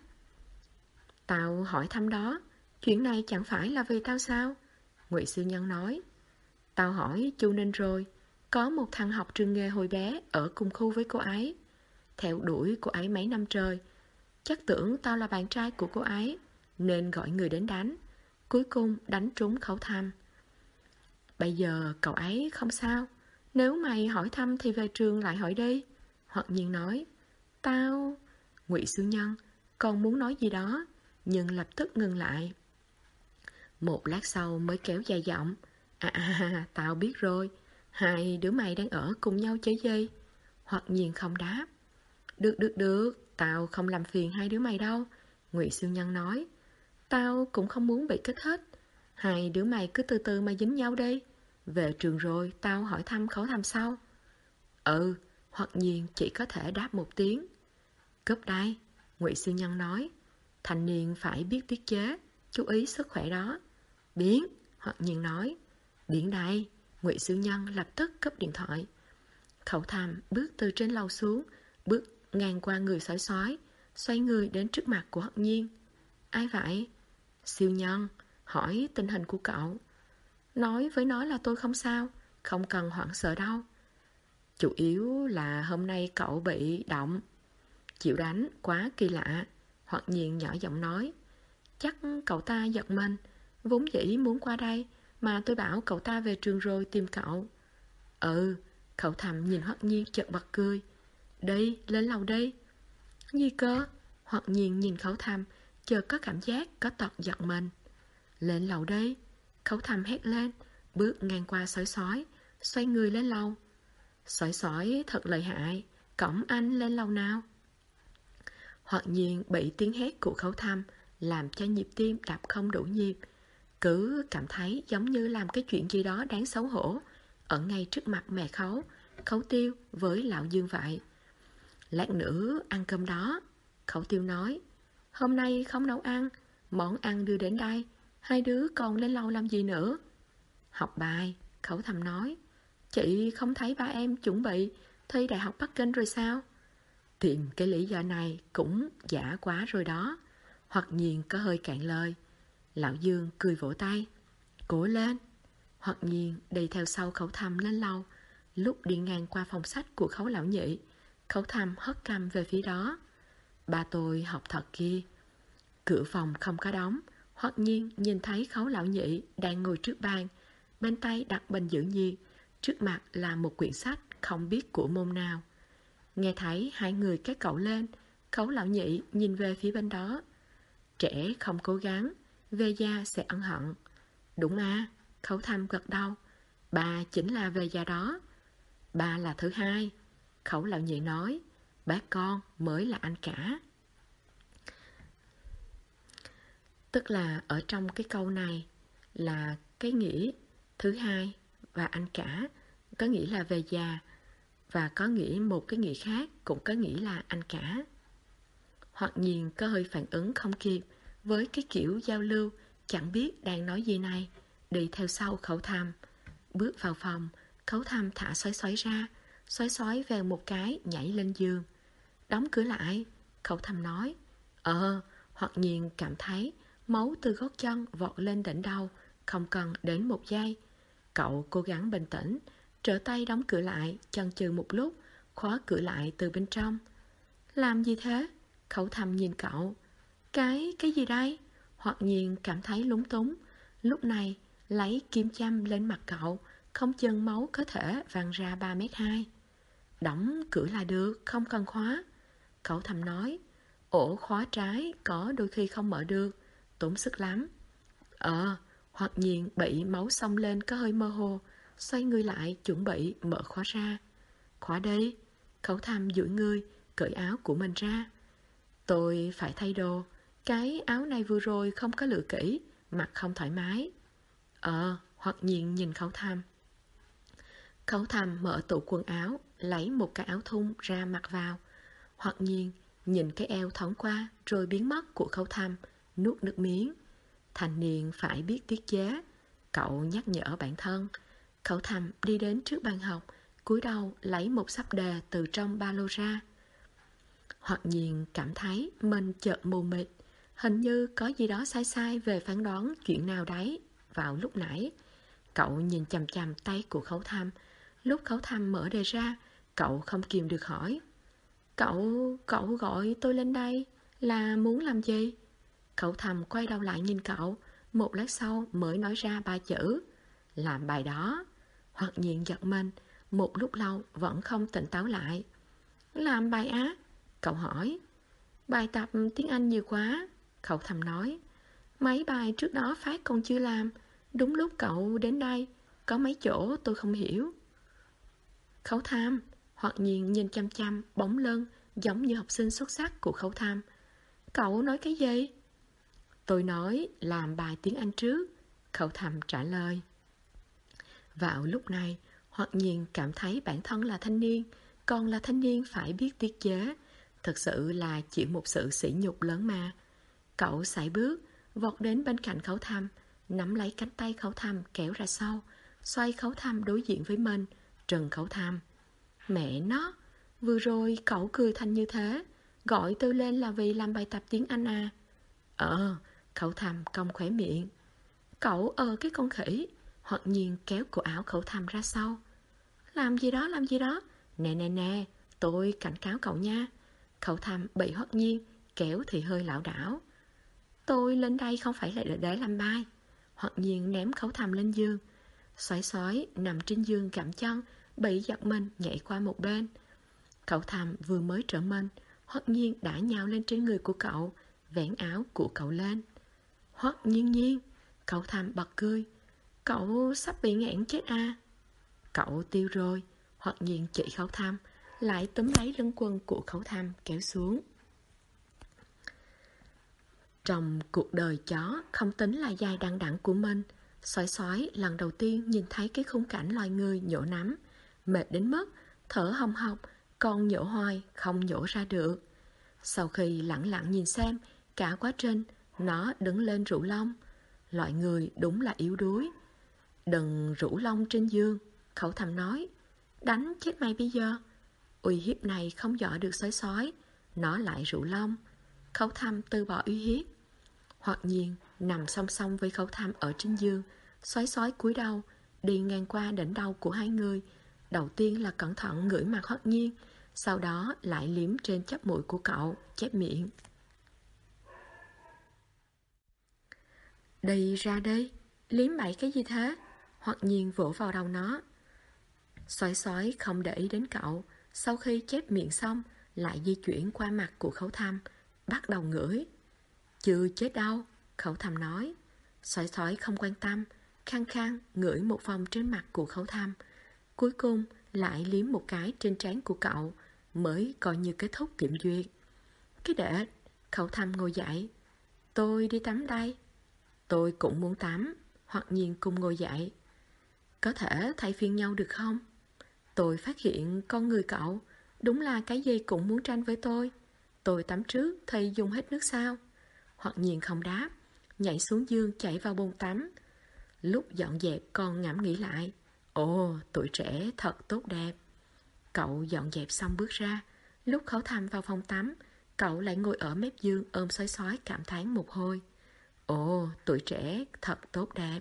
Tao hỏi thăm đó. Chuyện này chẳng phải là vì tao sao? Ngụy Siêu Nhân nói. Tao hỏi Chu Ninh rồi. Có một thằng học trường nghề hồi bé ở cùng khu với cô ấy. Theo đuổi cô ấy mấy năm trời. Chắc tưởng tao là bạn trai của cô ấy nên gọi người đến đánh. Cuối cùng đánh trúng Khấu Thăm. Bây giờ cậu ấy không sao. Nếu mày hỏi thăm thì về trường lại hỏi đi. Hoặc Nhiên nói. Tao... Ngụy Siêu Nhân còn muốn nói gì đó nhưng lập tức ngừng lại. Một lát sau mới kéo dài giọng. Tao biết rồi. Hai đứa mày đang ở cùng nhau chứ gì? Hoặc Nhiên không đáp. Được, tao không làm phiền hai đứa mày đâu. Ngụy Siêu Nhân nói. Tao cũng không muốn bị kích thích. Hai đứa mày cứ từ từ mà dính nhau đi. Về trường rồi tao hỏi thăm Khấu Thăm sau. Ừ. Hoặc Nhiên chỉ có thể đáp một tiếng. Cúp đây. Ngụy Siêu Nhân nói. Thanh niên phải biết tiết chế, chú ý sức khỏe đó. Biến. Hoặc Nhiên nói. Biến đây. Ngụy Siêu Nhân lập tức cúp điện thoại. Khấu Thăm bước từ trên lầu xuống, bước ngang qua người sói sói, xoay người đến trước mặt của Hoặc Nhiên. Ai vậy? Siêu Nhân. Hỏi tình hình của cậu. Nói với nó là tôi không sao, không cần hoảng sợ đâu. Chủ yếu là hôm nay cậu bị động. Chịu đánh quá kỳ lạ. Hoặc Nhiên nhỏ giọng nói. Chắc cậu ta giật mình, vốn dĩ muốn qua đây mà tôi bảo cậu ta về trường rồi tìm cậu. Ừ. Khấu Thăm nhìn Hoặc Nhiên chợt bật cười. Đi, lên lầu đi. Gì cơ? Hoặc Nhiên nhìn Khấu Thăm chợt có cảm giác có tật giật mình. Lên lầu đi. Khấu Thăm hét lên, bước ngang qua sói sói, xoay người lên lầu. Sói sói thật lợi hại, cõng anh lên lầu nào. Hoặc Nhiên bị tiếng hét của Khấu Thăm làm cho nhịp tim đập không đủ nhịp, cứ cảm thấy giống như làm cái chuyện gì đó đáng xấu hổ ở ngay trước mặt mẹ Khấu, Khấu Tiêu với Lão Dương vậy. Lát nữa ăn cơm đó. Khấu Tiêu nói. Hôm nay không nấu ăn, món ăn đưa đến đây, hai đứa còn lên lầu làm gì nữa? Học bài. Khấu Thăm nói. Chị không thấy ba em chuẩn bị thi Đại học Bắc Kinh rồi sao? Tìm cái lý do này cũng giả quá rồi đó. Hoặc Nhiên có hơi cạn lời. Lão Dương cười vỗ tay. Cố lên. Hoặc Nhiên đi theo sau Khấu Thăm lên lầu. Lúc đi ngang qua phòng sách của Khấu Lão Nhị, Khấu Thăm hất cằm về phía đó. Ba tôi học thật kia. Cửa phòng không có đóng. Hoặc Nhiên nhìn thấy Khấu Lão Nhị đang ngồi trước bàn, bên tay đặt bình giữ nhiệt, trước mặt là một quyển sách không biết của môn nào. Nghe thấy hai người các cậu lên, Khấu Lão Nhị nhìn về phía bên đó. Trẻ không cố gắng, về già sẽ ân hận. Đúng à? Khấu Thăm gật đầu. Ba chính là về già đó. Ba là thứ hai. Khấu Lão Nhị nói. Bác con mới là anh cả. Tức là ở trong cái câu này là cái nghĩa thứ hai và anh cả có nghĩa là về già, và có nghĩa một cái nghĩa khác cũng có nghĩa là anh cả. Hoặc Nhiên có hơi phản ứng không kịp với cái kiểu giao lưu chẳng biết đang nói gì này, đi theo sau Khấu Thăm. Bước vào phòng, Khấu Thăm thả xoáy xoáy ra. Xoáy xoáy vèo một cái nhảy lên giường. Đóng cửa lại, Khấu Thăm nói. Hoặc Nhiên cảm thấy máu từ gót chân vọt lên đỉnh đầu, không cần đến một giây. Cậu cố gắng bình tĩnh, trở tay đóng cửa lại, chần chừ một lúc, khóa cửa lại từ bên trong. Làm gì thế? Khấu Thăm nhìn cậu. Cái gì đây? Hoặc Nhiên cảm thấy lúng túng. Lúc này lấy kim châm lên mặt cậu, không chừng máu có thể văng ra 3,2 m. Đóng cửa là được, không cần khóa. Khấu Thăm nói. Ổ khóa trái có đôi khi không mở được, tốn sức lắm. Hoặc Nhiên bị máu xông lên có hơi mơ hồ, xoay người lại chuẩn bị mở khóa ra. Khóa đi. Khấu Thăm duỗi người, cởi áo của mình ra. Tôi phải thay đồ. Cái áo này vừa rồi không có lựa kỹ, mặc không thoải mái. Hoặc Nhiên nhìn Khấu Thăm. Khấu Thăm mở tủ quần áo, lấy một cái áo thun ra mặc vào. Hoặc Nhiên nhìn cái eo thoáng qua rồi biến mất của Khấu Thăm, nuốt nước miếng. Thanh niên phải biết tiết chế, cậu nhắc nhở bản thân. Khấu Thăm đi đến trước bàn học, cúi đầu lấy một sắp đề từ trong ba lô ra. Hoặc Nhiên cảm thấy mình chợt mù mịt, hình như có gì đó sai sai về phán đoán chuyện nào đấy vào lúc nãy. Cậu nhìn chằm chằm tay của Khấu Thăm. Lúc Khấu Thăm mở đề ra, cậu không kìm được hỏi. Cậu gọi tôi lên đây là muốn làm gì? Khấu Thăm quay đầu lại nhìn cậu, một lát sau mới nói ra 3 chữ. Làm bài đó. Hoặc Nhiên giật mình, một lúc lâu vẫn không tỉnh táo lại. Làm bài á? Cậu hỏi. Bài tập tiếng Anh nhiều quá, Khấu Thăm nói. Mấy bài trước đó phát còn chưa làm, đúng lúc cậu đến đây, có mấy chỗ tôi không hiểu. Khấu Thăm. Hoặc Nhiên nhìn chăm chăm bóng lưng giống như học sinh xuất sắc của Khấu Thăm. Cậu nói cái gì? Tôi nói làm bài tiếng Anh trước, Khấu Thăm trả lời. Vào lúc này, Hoặc Nhiên cảm thấy bản thân là thanh niên, còn là thanh niên phải biết tiết chế. Thật sự là chịu một sự sỉ nhục lớn mà. Cậu sải bước, vọt đến bên cạnh Khấu Thăm, nắm lấy cánh tay Khấu Thăm kéo ra sau, xoay Khấu Thăm đối diện với mình, trừng Khấu Thăm. Mẹ nó, vừa rồi cậu cười thành như thế, gọi tôi lên là vì làm bài tập tiếng Anh à? Khấu Thăm cong khóe miệng. Cậu cái con khỉ. Hoặc Nhiên kéo cổ áo Khấu Thăm ra sau. Làm gì đó? Nè, tôi cảnh cáo cậu nha. Khấu Thăm bị Hoặc Nhiên kéo thì hơi lảo đảo. Tôi lên đây không phải là để làm bài. Hoặc Nhiên ném Khấu Thăm lên giường. Xoáy nằm trên giường gặm chân, bị giật mình nhảy qua một bên. Khấu Thăm vừa mới trở mình, Hoặc Nhiên đã nhào lên trên người của cậu, vén áo của cậu lên. Hoặc Nhiên. Khấu Thăm bật cười. Cậu sắp bị nghẹn chết à? Cậu tiêu rồi. Hoặc Nhiên chỉ Khấu Thăm, lại túm lấy lưng quần của Khấu Thăm kéo xuống. Trong cuộc đời chó không tính là dài đằng đẵng của mình, Xoáy lần đầu tiên nhìn thấy cái khung cảnh loài người nhổ nắm, mệt đến mức thở hồng hộc, còn nhổ hoài không nhổ ra được. Sau khi lặng lặng nhìn xem cả quá trình, nó đứng lên rũ lông. Loại người đúng là yếu đuối. Đừng rũ lông trên giường, Khấu Thăm nói. Đánh chết mày bây giờ. Uy hiếp này không dọa được Xoáy, nó lại rũ lông. Khấu Thăm từ bỏ uy hiếp. Hoặc Nhiên nằm song song với Khấu Thăm ở trên giường. Xoáy cúi đầu đi ngang qua đỉnh đầu của hai người. Đầu tiên là cẩn thận ngửi mặt Hoặc Nhiên, sau đó lại liếm trên chóp mũi của cậu, chép miệng. Đi ra đây, liếm bậy cái gì thế? Hoặc Nhiên vỗ vào đầu nó. Xoáy không để ý đến cậu. Sau khi chép miệng xong, lại di chuyển qua mặt của Khấu Thăm, bắt đầu ngửi. Chưa chết đâu, Khấu Thăm nói. Xoáy không quan tâm, khăng khăng ngửi một vòng trên mặt của Khấu Thăm. Cuối cùng lại liếm một cái trên trán của cậu, mới coi như kết thúc kiểm duyệt. Cái đệ, Khấu Thăm ngồi dậy. Tôi đi tắm đây. Tôi cũng muốn tắm. Hoặc Nhiên cùng ngồi dậy. Có thể thay phiên nhau được không? Tôi phát hiện con người cậu đúng là cái gì cũng muốn tranh với tôi. Tôi tắm trước thì dùng hết nước sao? Hoặc Nhiên không đáp, nhảy xuống giường chạy vào bồn tắm. Lúc dọn dẹp còn ngẫm nghĩ lại. Ồ, tuổi trẻ thật tốt đẹp. Cậu dọn dẹp xong bước ra. Lúc Khấu Thăm vào phòng tắm, cậu lại ngồi ở mép giường ôm xói xói cảm thán một hồi. Ồ, tuổi trẻ thật tốt đẹp.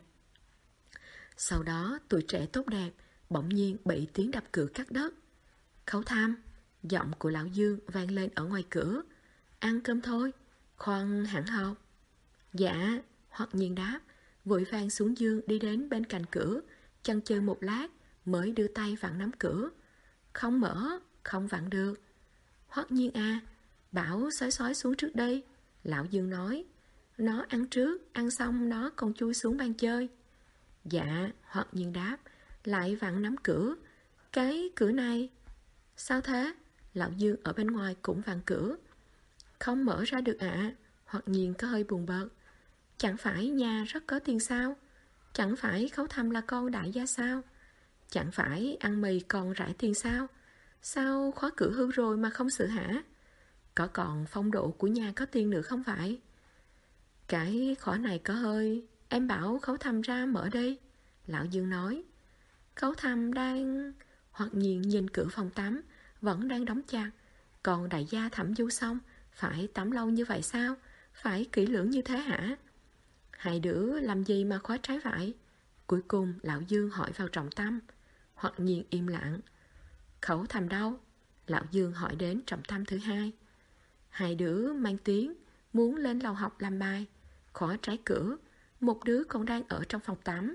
Sau đó tuổi trẻ tốt đẹp bỗng nhiên bị tiếng đập cửa cắt đứt. Khấu Thăm, giọng của lão Dương vang lên ở ngoài cửa. Ăn cơm thôi, khoan hẳn học. Dạ, Hoặc Nhiên đáp, vội vàng xuống giường đi đến bên cạnh cửa, chần chừ một lát mới đưa tay vặn nắm cửa. Không mở, không vặn được. Hoặc Nhiên à, bảo xói xói xuống trước đây. Lão Dương nói, nó ăn trước, ăn xong nó còn chui xuống ban chơi. Dạ, Hoặc Nhiên đáp, lại vặn nắm cửa. Cái cửa này. Sao thế? Lão Dương ở bên ngoài cũng vặn cửa. Không mở ra được ạ. Hoặc Nhiên có hơi buồn bực. Chẳng phải nhà rất có tiền sao? Chẳng phải Khấu Thăm là con đại gia sao? Chẳng phải ăn mì còn rải tiền sao? Sao khóa cửa hư rồi mà không sửa hả? Có còn phong độ của nhà có tiền nữa không phải? Cái khóa này có hơi. Em bảo Khấu Thăm ra mở đi. Lão Dương nói. Khấu Thăm đang... Hoặc Nhiên nhìn cửa phòng tắm vẫn đang đóng chặt. Còn đại gia Thẩm Du xong phải tắm lâu như vậy sao? Phải kỹ lưỡng như thế hả? Hai đứa làm gì mà khóa trái vậy? Cuối cùng lão Dương hỏi vào trọng tâm. Hoặc Nhiên im lặng. Khấu Thăm đâu? Lão Dương hỏi đến trọng tâm thứ hai. Hai đứa mang tiếng muốn lên lầu học làm bài, khóa trái cửa. Một đứa còn đang ở trong phòng tắm.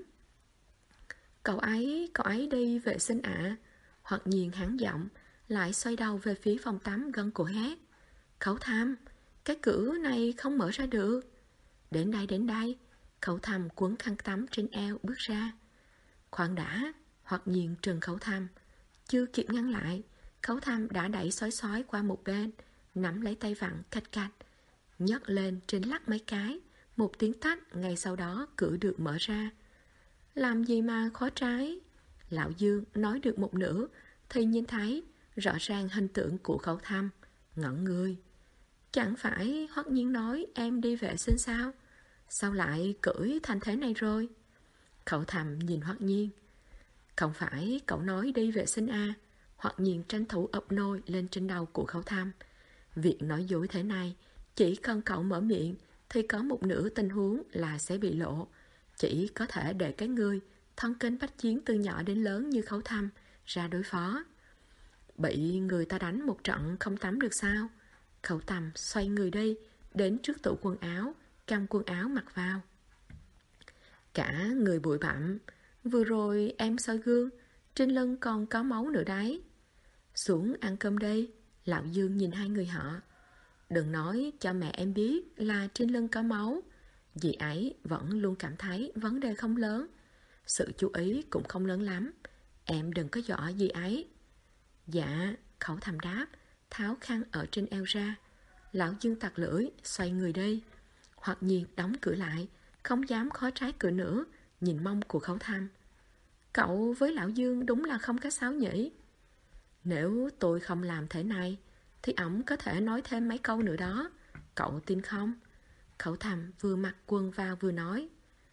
Cậu ấy đi vệ sinh ạ. Hoặc Nhiên hắn giọng, lại xoay đầu về phía phòng tắm gân cổ hét. Khấu Thăm, cái cửa này không mở ra được. Đến đây. Khấu Thăm quấn khăn tắm trên eo bước ra. Khoan đã. Hoặc Nhiên trừng Khấu Thăm. Chưa kịp ngăn lại, Khấu Thăm đã đẩy xói xói qua một bên, nắm lấy tay vặn cạch cạch, nhấc lên trên lắc mấy cái. Một tiếng tách, ngay sau đó cửa được mở ra. Làm gì mà khóa trái? Lão Dương nói được một nửa thì nhìn thấy rõ ràng hình tượng của Khấu Thăm, ngẩn người. Chẳng phải Hoắc Nhiên nói em đi vệ sinh sao? Sao lại cưỡi thành thế này rồi? Khấu Thăm nhìn Hoắc Nhiên. Không phải cậu nói đi vệ sinh à? Hoắc Nhiên tranh thủ ập nôi lên trên đầu của Khấu Thăm. Việc nói dối thế này, chỉ cần cậu mở miệng thì có một nửa tình huống là sẽ bị lộ. Chỉ có thể để cái người thân kinh bách chiến từ nhỏ đến lớn như Khấu Thăm ra đối phó. Bị người ta đánh một trận không tắm được sao? Khấu Thăm xoay người đi, đến trước tủ quần áo, cầm quần áo mặc vào. Cả người bụi bặm. Vừa rồi em soi gương, trên lưng còn có máu nữa đấy. Xuống ăn cơm đi. Lão Dương nhìn hai người họ. Đừng nói cho mẹ em biết là trên lưng có máu. Dì ấy vẫn luôn cảm thấy vấn đề không lớn. Sự chú ý cũng không lớn lắm. Em đừng có dọa dì ấy. Dạ, Khấu Thăm đáp, tháo khăn ở trên eo ra. Lão Dương tặc lưỡi, xoay người đi. Hoặc Nhiên đóng cửa lại, không dám khóa trái cửa nữa, nhìn mông của Khấu Thăm. Cậu với Lão Dương đúng là không có sáo nhỉ. Nếu tôi không làm thế này thì ổng có thể nói thêm mấy câu nữa đó. Cậu tin không? Khấu Thăm vừa mặc quần vào vừa nói.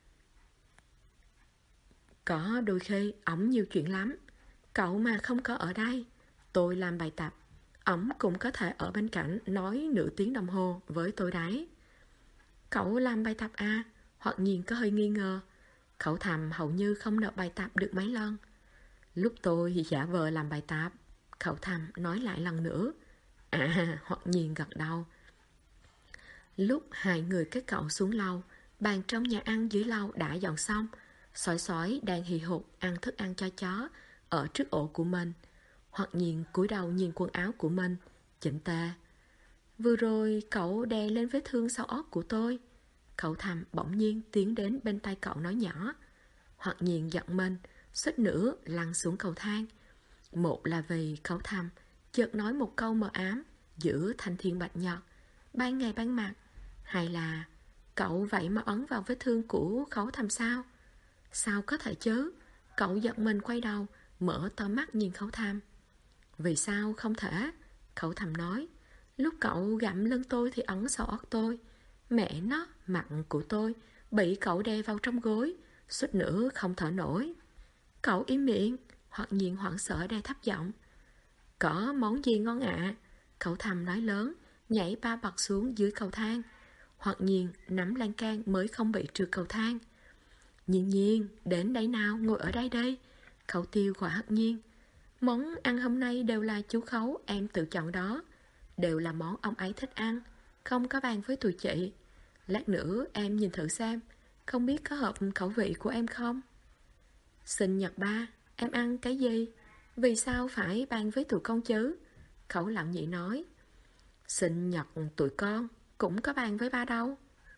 Có đôi khi ổng nhiều chuyện lắm. Cậu mà không có ở đây, tôi làm bài tập, ổng cũng có thể ở bên cạnh nói nửa tiếng đồng hồ với tôi đấy. Cậu làm bài tập à? Hoặc Nhiên có hơi nghi ngờ. Khấu Thăm hầu như không nộp bài tập được mấy lần. Lúc tôi giả vờ làm bài tập. Khấu Thăm nói lại lần nữa. À, Hoặc Nhiên gật đầu. Lúc hai người các cậu xuống lầu, bàn trong nhà ăn dưới lầu đã dọn xong. Sói sói đang hì hục ăn thức ăn cho chó ở trước ổ của mình. Hoặc Nhiên cúi đầu nhìn quần áo của mình, chỉnh tề. Vừa rồi cậu đè lên vết thương sau óc của tôi. Khấu Thăm bỗng nhiên tiến đến bên tay cậu nói nhỏ. Hoặc Nhiên giận mình, suýt nữa lăn xuống cầu thang. Một là vì Khấu Thăm chợt nói một câu mờ ám giữa thanh thiên bạch nhật, ban ngày ban mặt. Hay là cậu vậy mà ấn vào vết thương của Khấu Thăm sao? Sao có thể chứ? Cậu giật mình quay đầu, mở to mắt nhìn Khấu Thăm. Vì sao không thể? Khấu Thăm nói. Lúc cậu gặm lưng tôi thì ấn sau óc tôi. Mẹ nó, mặt của tôi bị cậu đè vào trong gối, suýt nữa không thở nổi. Cậu im miệng. Hoặc nhiên hoảng sợ đe thấp giọng. Có món gì ngon ạ? Cậu thầm nói lớn, nhảy ba bậc xuống dưới cầu thang. Hoặc nhiên nắm lan can mới không bị trượt cầu thang. Nhiên Nhiên, đến đây nào, ngồi ở đây đây. Cậu Tiêu gọi Hắc Nhiên. Món ăn hôm nay đều là chú Khấu em tự chọn đó. Đều là món ông ấy thích ăn, không có bàn với tụi chị. Lát nữa em nhìn thử xem, không biết có hợp khẩu vị của em không? Sinh nhật ba, em ăn cái gì? Vì sao phải bàn với tụi con chứ? Khẩu Lão Nhị nói. Sinh nhật tụi con cũng có bàn với ba đâu.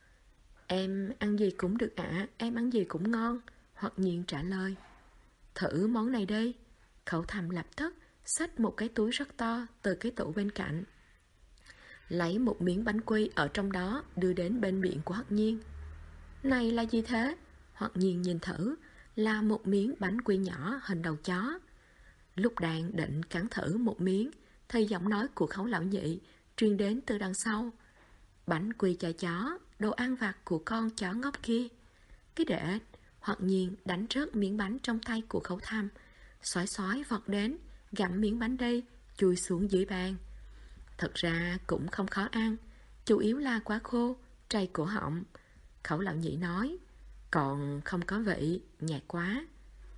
Em ăn gì cũng được ạ, em ăn gì cũng ngon. Hoặc nhiên trả lời. Thử món này đi. Khẩu Thầm lập tức xách một cái túi rất to từ cái tủ bên cạnh, lấy một miếng bánh quy ở trong đó đưa đến bên miệng của Hắc Nhiên. Này là gì thế? Hoặc nhiên nhìn thử, là một miếng bánh quy nhỏ hình đầu chó. Lúc đang định cắn thử một miếng thì giọng nói của Khấu Lão Nhị truyền đến từ đằng sau. Bánh quy cho chó, đồ ăn vặt của con chó ngốc kia. Cái đệ, Hoặc nhiên đánh rớt miếng bánh trong tay của Khấu Thăm, xoái xoái vọt đến, gặm miếng bánh đi, chui xuống dưới bàn. Thật ra cũng không khó ăn, chủ yếu là quá khô, trầy cổ họng. Khẩu Lão Nhị nói, còn không có vị, nhạt quá.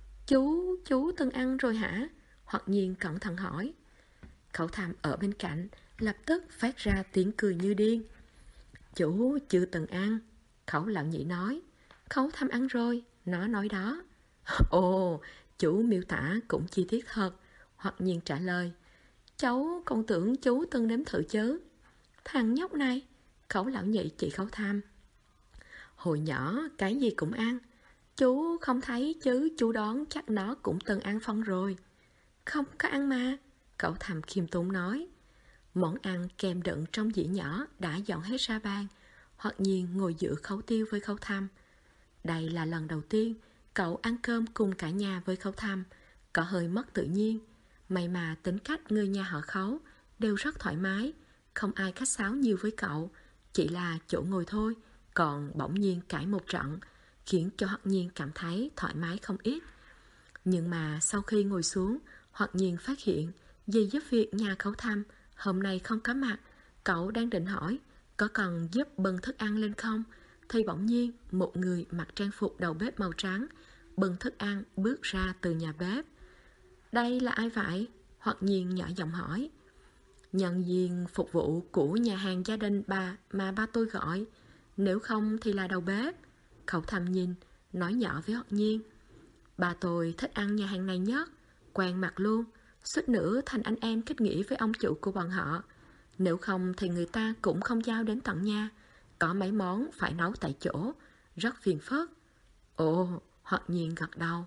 Chú từng ăn rồi hả? Hoặc nhiên cẩn thận hỏi. Khẩu Thầm ở bên cạnh lập tức phát ra tiếng cười như điên. Chú chưa từng ăn. Khẩu Lão Nhị nói. Khẩu Thầm ăn rồi, nó nói đó. Ồ, chú miêu tả cũng chi tiết thật. Hoặc nhiên trả lời. Cháu còn tưởng chú từng nếm thử chứ. Thằng nhóc này. Khẩu Lão Nhị chỉ Khẩu Thầm. Hồi nhỏ cái gì cũng ăn. Chú không thấy chứ, chú đoán chắc nó cũng từng ăn phân rồi. Không có ăn mà. Khẩu Thầm khiêm tốn nói. Món ăn kèm đựng trong dĩa nhỏ đã dọn hết ra bàn. Hoặc nhiên ngồi giữa Khấu Tiêu với Khấu Thầm. Đây là lần đầu tiên cậu ăn cơm cùng cả nhà với Khấu Thầm, có hơi mất tự nhiên. May mà tính cách người nhà họ Khấu đều rất thoải mái, không ai khách sáo nhiều với cậu, chỉ là chỗ ngồi thôi. Còn bỗng nhiên cãi một trận, khiến cho Hoặc nhiên cảm thấy thoải mái không ít. Nhưng mà sau khi ngồi xuống, Hoặc nhiên phát hiện dì giúp việc nhà Khấu Thăm hôm nay không có mặt. Cậu đang định hỏi có cần giúp bưng thức ăn lên không, thì bỗng nhiên một người mặc trang phục đầu bếp màu trắng bưng thức ăn bước ra từ nhà bếp. Đây là ai vậy? Hoặc nhiên nhỏ giọng hỏi. Nhân viên phục vụ của nhà hàng gia đình bà mà ba tôi gọi, nếu không thì là đầu bếp. Khẩu Thầm nhìn, nói nhỏ với Hoặc nhiên. Ba tôi thích ăn nhà hàng này nhất, quen mặt luôn, suýt nữa thành anh em kết nghĩa với ông chủ của bọn họ. Nếu không thì người ta cũng không giao đến tận nhà, có mấy món phải nấu tại chỗ, rất phiền phức. Ồ, Hoặc nhiên gật đầu.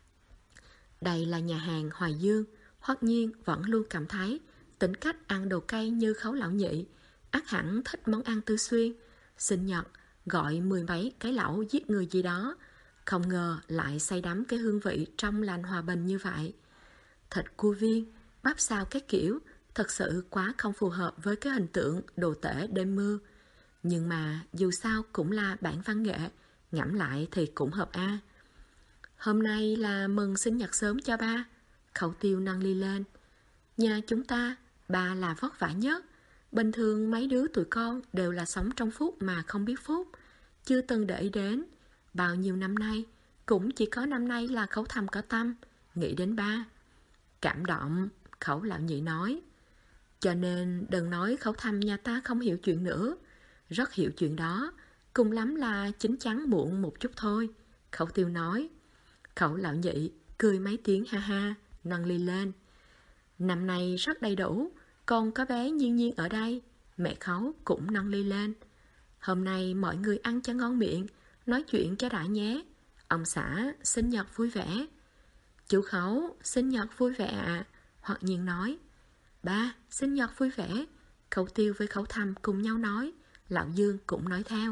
Đây là nhà hàng Hoài Dương. Hoặc nhiên vẫn luôn cảm thấy tính cách ăn đồ cay như Khấu Lão Nhị ắt hẳn thích món ăn Tư Xuyên. Sinh nhật gọi 10 mấy cái lẩu giết người gì đó, không ngờ lại say đắm cái hương vị trong lành hòa bình như vậy. Thịt cua viên, bắp xào các kiểu, thật sự quá không phù hợp với cái hình tượng đồ tể đêm mưa. Nhưng mà dù sao cũng là bản văn nghệ, ngẫm lại thì cũng hợp a. Hôm nay là mừng sinh nhật sớm cho ba. Khẩu Tiêu nâng ly lên. Nhà chúng ta, ba là vất vả nhất. Bình thường mấy đứa tụi con đều là sống trong phút mà không biết phút, chưa từng để ý đến. Bao nhiêu năm nay, cũng chỉ có năm nay là Khẩu Thầm có tâm nghĩ đến ba. Cảm động, Khẩu Lão Nhị nói. Cho nên đừng nói Khẩu Thầm nhà ta không hiểu chuyện nữa. Rất hiểu chuyện đó, cùng lắm là chín chắn muộn một chút thôi. Khẩu Tiêu nói. Khẩu Lão Nhị cười mấy tiếng ha ha, nâng ly lên. Năm nay rất đầy đủ, còn có bé Nhiên Nhiên ở đây. Mẹ Khấu cũng nâng ly lên. Hôm nay mọi người ăn cho ngon miệng, nói chuyện cho đã nhé. Ông xã sinh nhật vui vẻ. Chú Khấu sinh nhật vui vẻ ạ. Hoặc nhiên nói. Ba sinh nhật vui vẻ. Khẩu Tiêu với Khẩu Thầm cùng nhau nói. Lão Dương cũng nói theo.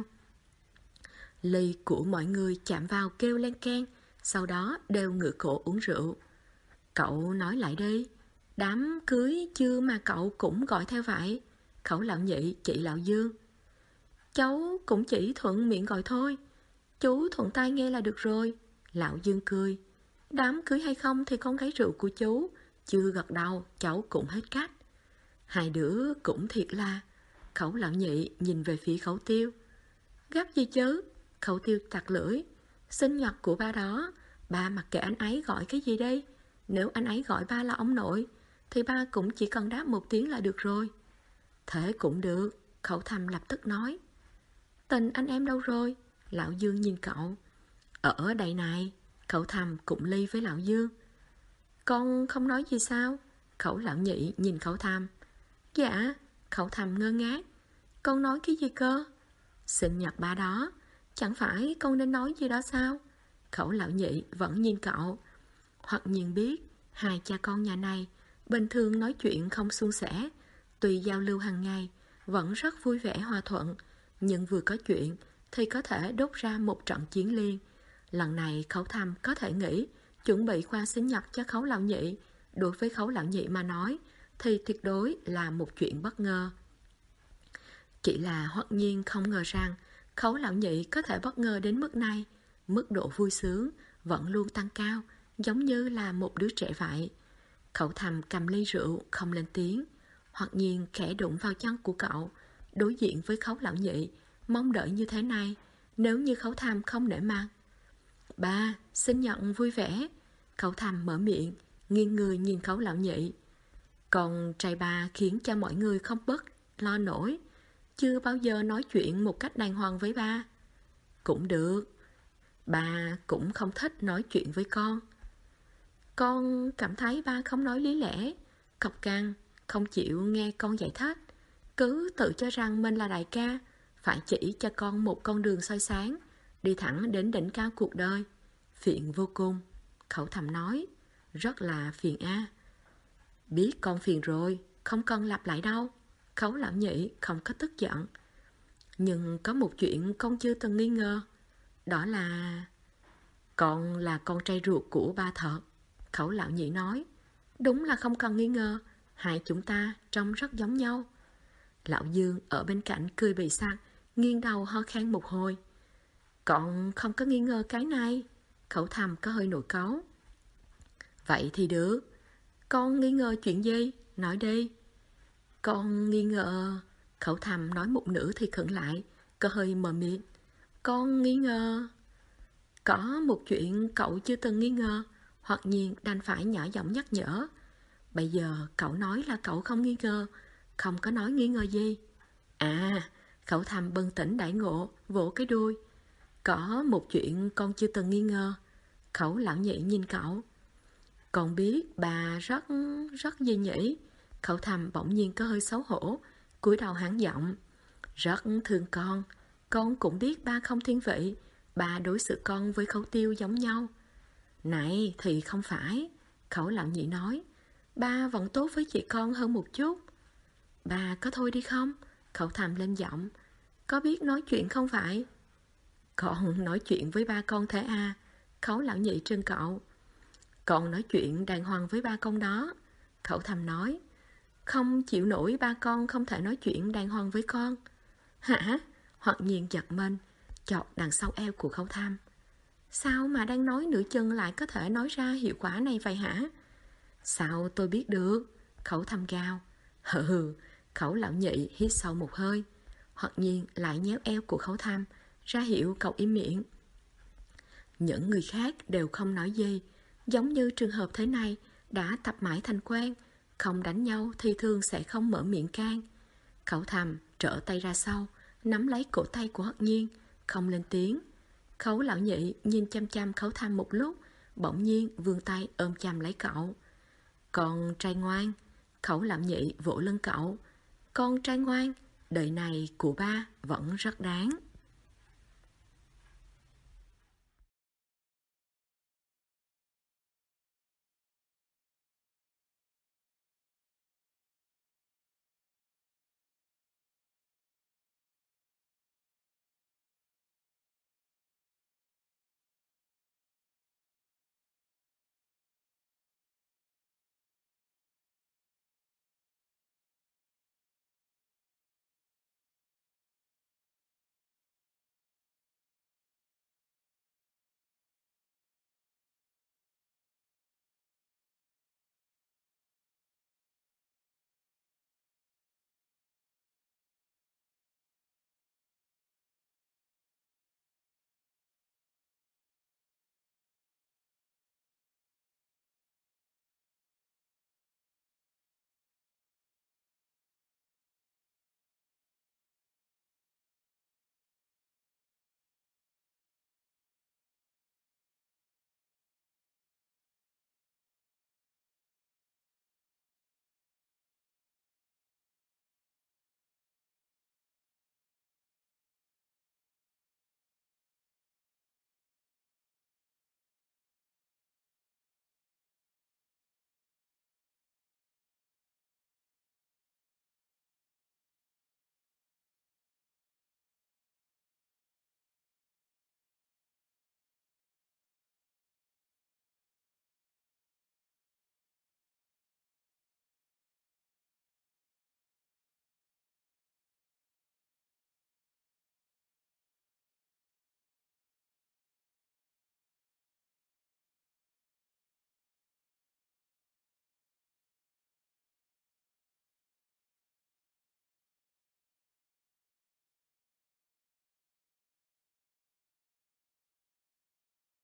Ly của mọi người chạm vào kêu len keng, sau đó đều ngửa cổ uống rượu. Cậu nói lại đi, đám cưới chưa mà cậu cũng gọi theo vậy. Khẩu Lão Nhị chỉ Lão Dương. Cháu cũng chỉ thuận miệng gọi thôi, chú thuận tay nghe là được rồi. Lão Dương cười. Đám cưới hay không thì con gái rượu của chú. Chưa gật đầu, cháu cũng hết cách. Hai đứa cũng thiệt là. Khẩu lão nhị nhìn về phía Khẩu Tiêu. Gấp gì chứ? Khẩu Tiêu tặc lưỡi. Sinh nhật của ba đó, ba mặc kệ anh ấy gọi cái gì đây. Nếu anh ấy gọi ba là ông nội, thì ba cũng chỉ cần đáp một tiếng là được rồi. Thế cũng được, Khẩu Thầm lập tức nói. Tình anh em đâu rồi? Lão Dương nhìn cậu. Ở đây này. Khẩu Thầm cụng ly với Lão Dương. Con không nói gì sao? Khẩu lão nhị nhìn Khẩu Thầm. Dạ. Khẩu Thầm ngơ ngác. Con nói cái gì cơ? Sinh nhật ba đó. Chẳng phải con nên nói gì đó sao? Khẩu lão nhị vẫn nhìn cậu. Hoặc nhiên biết hai cha con nhà này bình thường nói chuyện không suôn sẻ, tuy giao lưu hàng ngày vẫn rất vui vẻ hòa thuận, nhưng vừa có chuyện thì có thể đốt ra một trận chiến liên. Lần này Khẩu Thầm có thể nghĩ chuẩn bị khoa sinh nhật cho Khẩu lão nhị. Đối với Khẩu lão nhị mà nói thì tuyệt đối là một chuyện bất ngờ. Chỉ là Hoắc Nhiên không ngờ rằng Khẩu lão nhị có thể bất ngờ đến mức này. Mức độ vui sướng vẫn luôn tăng cao, giống như là một đứa trẻ vậy. Khẩu Thầm cầm ly rượu không lên tiếng. Hoắc Nhiên khẽ đụng vào chân của cậu. Đối diện với Khẩu lão nhị, mong đợi như thế này. Nếu như Khẩu Thầm không nể mặt. Ba, sinh nhật vui vẻ. Khẩu Thầm mở miệng, nghiêng người nhìn Khẩu lão nhị. Còn trai ba khiến cho mọi người không bớt lo nổi. Chưa bao giờ nói chuyện một cách đàng hoàng với ba. Cũng được. Ba cũng không thích nói chuyện với con. Con cảm thấy ba không nói lý lẽ, cọc cằn, không chịu nghe con giải thích, cứ tự cho rằng mình là đại ca, phải chỉ cho con một con đường soi sáng, đi thẳng đến đỉnh cao cuộc đời. Phiền vô cùng. Khẩu Thầm nói. Rất là phiền a. Biết con phiền rồi, không cần lặp lại đâu. Khẩu lão nhị không có tức giận. Nhưng có một chuyện con chưa từng nghi ngờ. Đó là con là con trai ruột của ba thật. Khẩu lão nhị nói. Đúng là không cần nghi ngờ. Hai chúng ta trông rất giống nhau. Lão Dương ở bên cạnh cười bị sặc, nghiêng đầu ho khan một hồi. Con không có nghi ngờ cái này. Khẩu Thầm có hơi nổi cáu. Vậy thì được. Con nghi ngờ chuyện gì? Nói đi. Con nghi ngờ. Khẩu Thầm nói một nửa thì khựng lại, có hơi mờ mịt. Con nghi ngờ. Có một chuyện cậu chưa từng nghi ngờ. Hoặc nhiên đành phải nhỏ giọng nhắc nhở. Bây giờ cậu nói là cậu không nghi ngờ, không có nói nghi ngờ gì. À, Khẩu Thầm bừng tỉnh đại ngộ, vỗ cái đuôi. Có một chuyện con chưa từng nghi ngờ. Khẩu lão nhị nhìn cậu. Con biết bà rất gì nhỉ? Khẩu Thầm bỗng nhiên có hơi xấu hổ, cúi đầu hãng giọng. Rất thương con cũng biết ba không thiên vị, ba đối xử con với Khẩu Tiêu giống nhau. Này thì không phải, Khẩu lão nhị nói. Ba vẫn tốt với chị con hơn một chút. Ba có thôi đi không? Khẩu Thầm lên giọng. Có biết nói chuyện không phải? Con nói chuyện với ba con thế à? Khẩu lão nhị trân cậu. Con nói chuyện đàng hoàng với ba con đó. Khẩu Thầm nói. Không chịu nổi ba con không thể nói chuyện đàng hoàng với con. Hả? Hoặc nhiên giật mình, chọt đằng sau eo của Khẩu Thầm. Sao mà đang nói nửa chừng lại có thể nói ra hiệu quả này vậy hả? Sao tôi biết được? Khẩu Thầm gào. Hừ. Khẩu lão nhị hít sâu một hơi. Hoặc nhiên lại nhéo eo của Khẩu Thầm, ra hiệu cậu im miệng. Những người khác đều không nói gì. Giống như trường hợp thế này đã tập mãi thành quen, không đánh nhau thì thường sẽ không mở miệng can. Khẩu Thầm trở tay ra sau, nắm lấy cổ tay của Hoắc Nhiên, không lên tiếng. Khẩu lão nhị nhìn chăm chăm Khẩu Thầm một lúc, bỗng nhiên vươn tay ôm chầm lấy cậu. Con trai ngoan. Khẩu lão nhị vỗ lưng cậu. Con trai ngoan, đời này của ba vẫn rất đáng.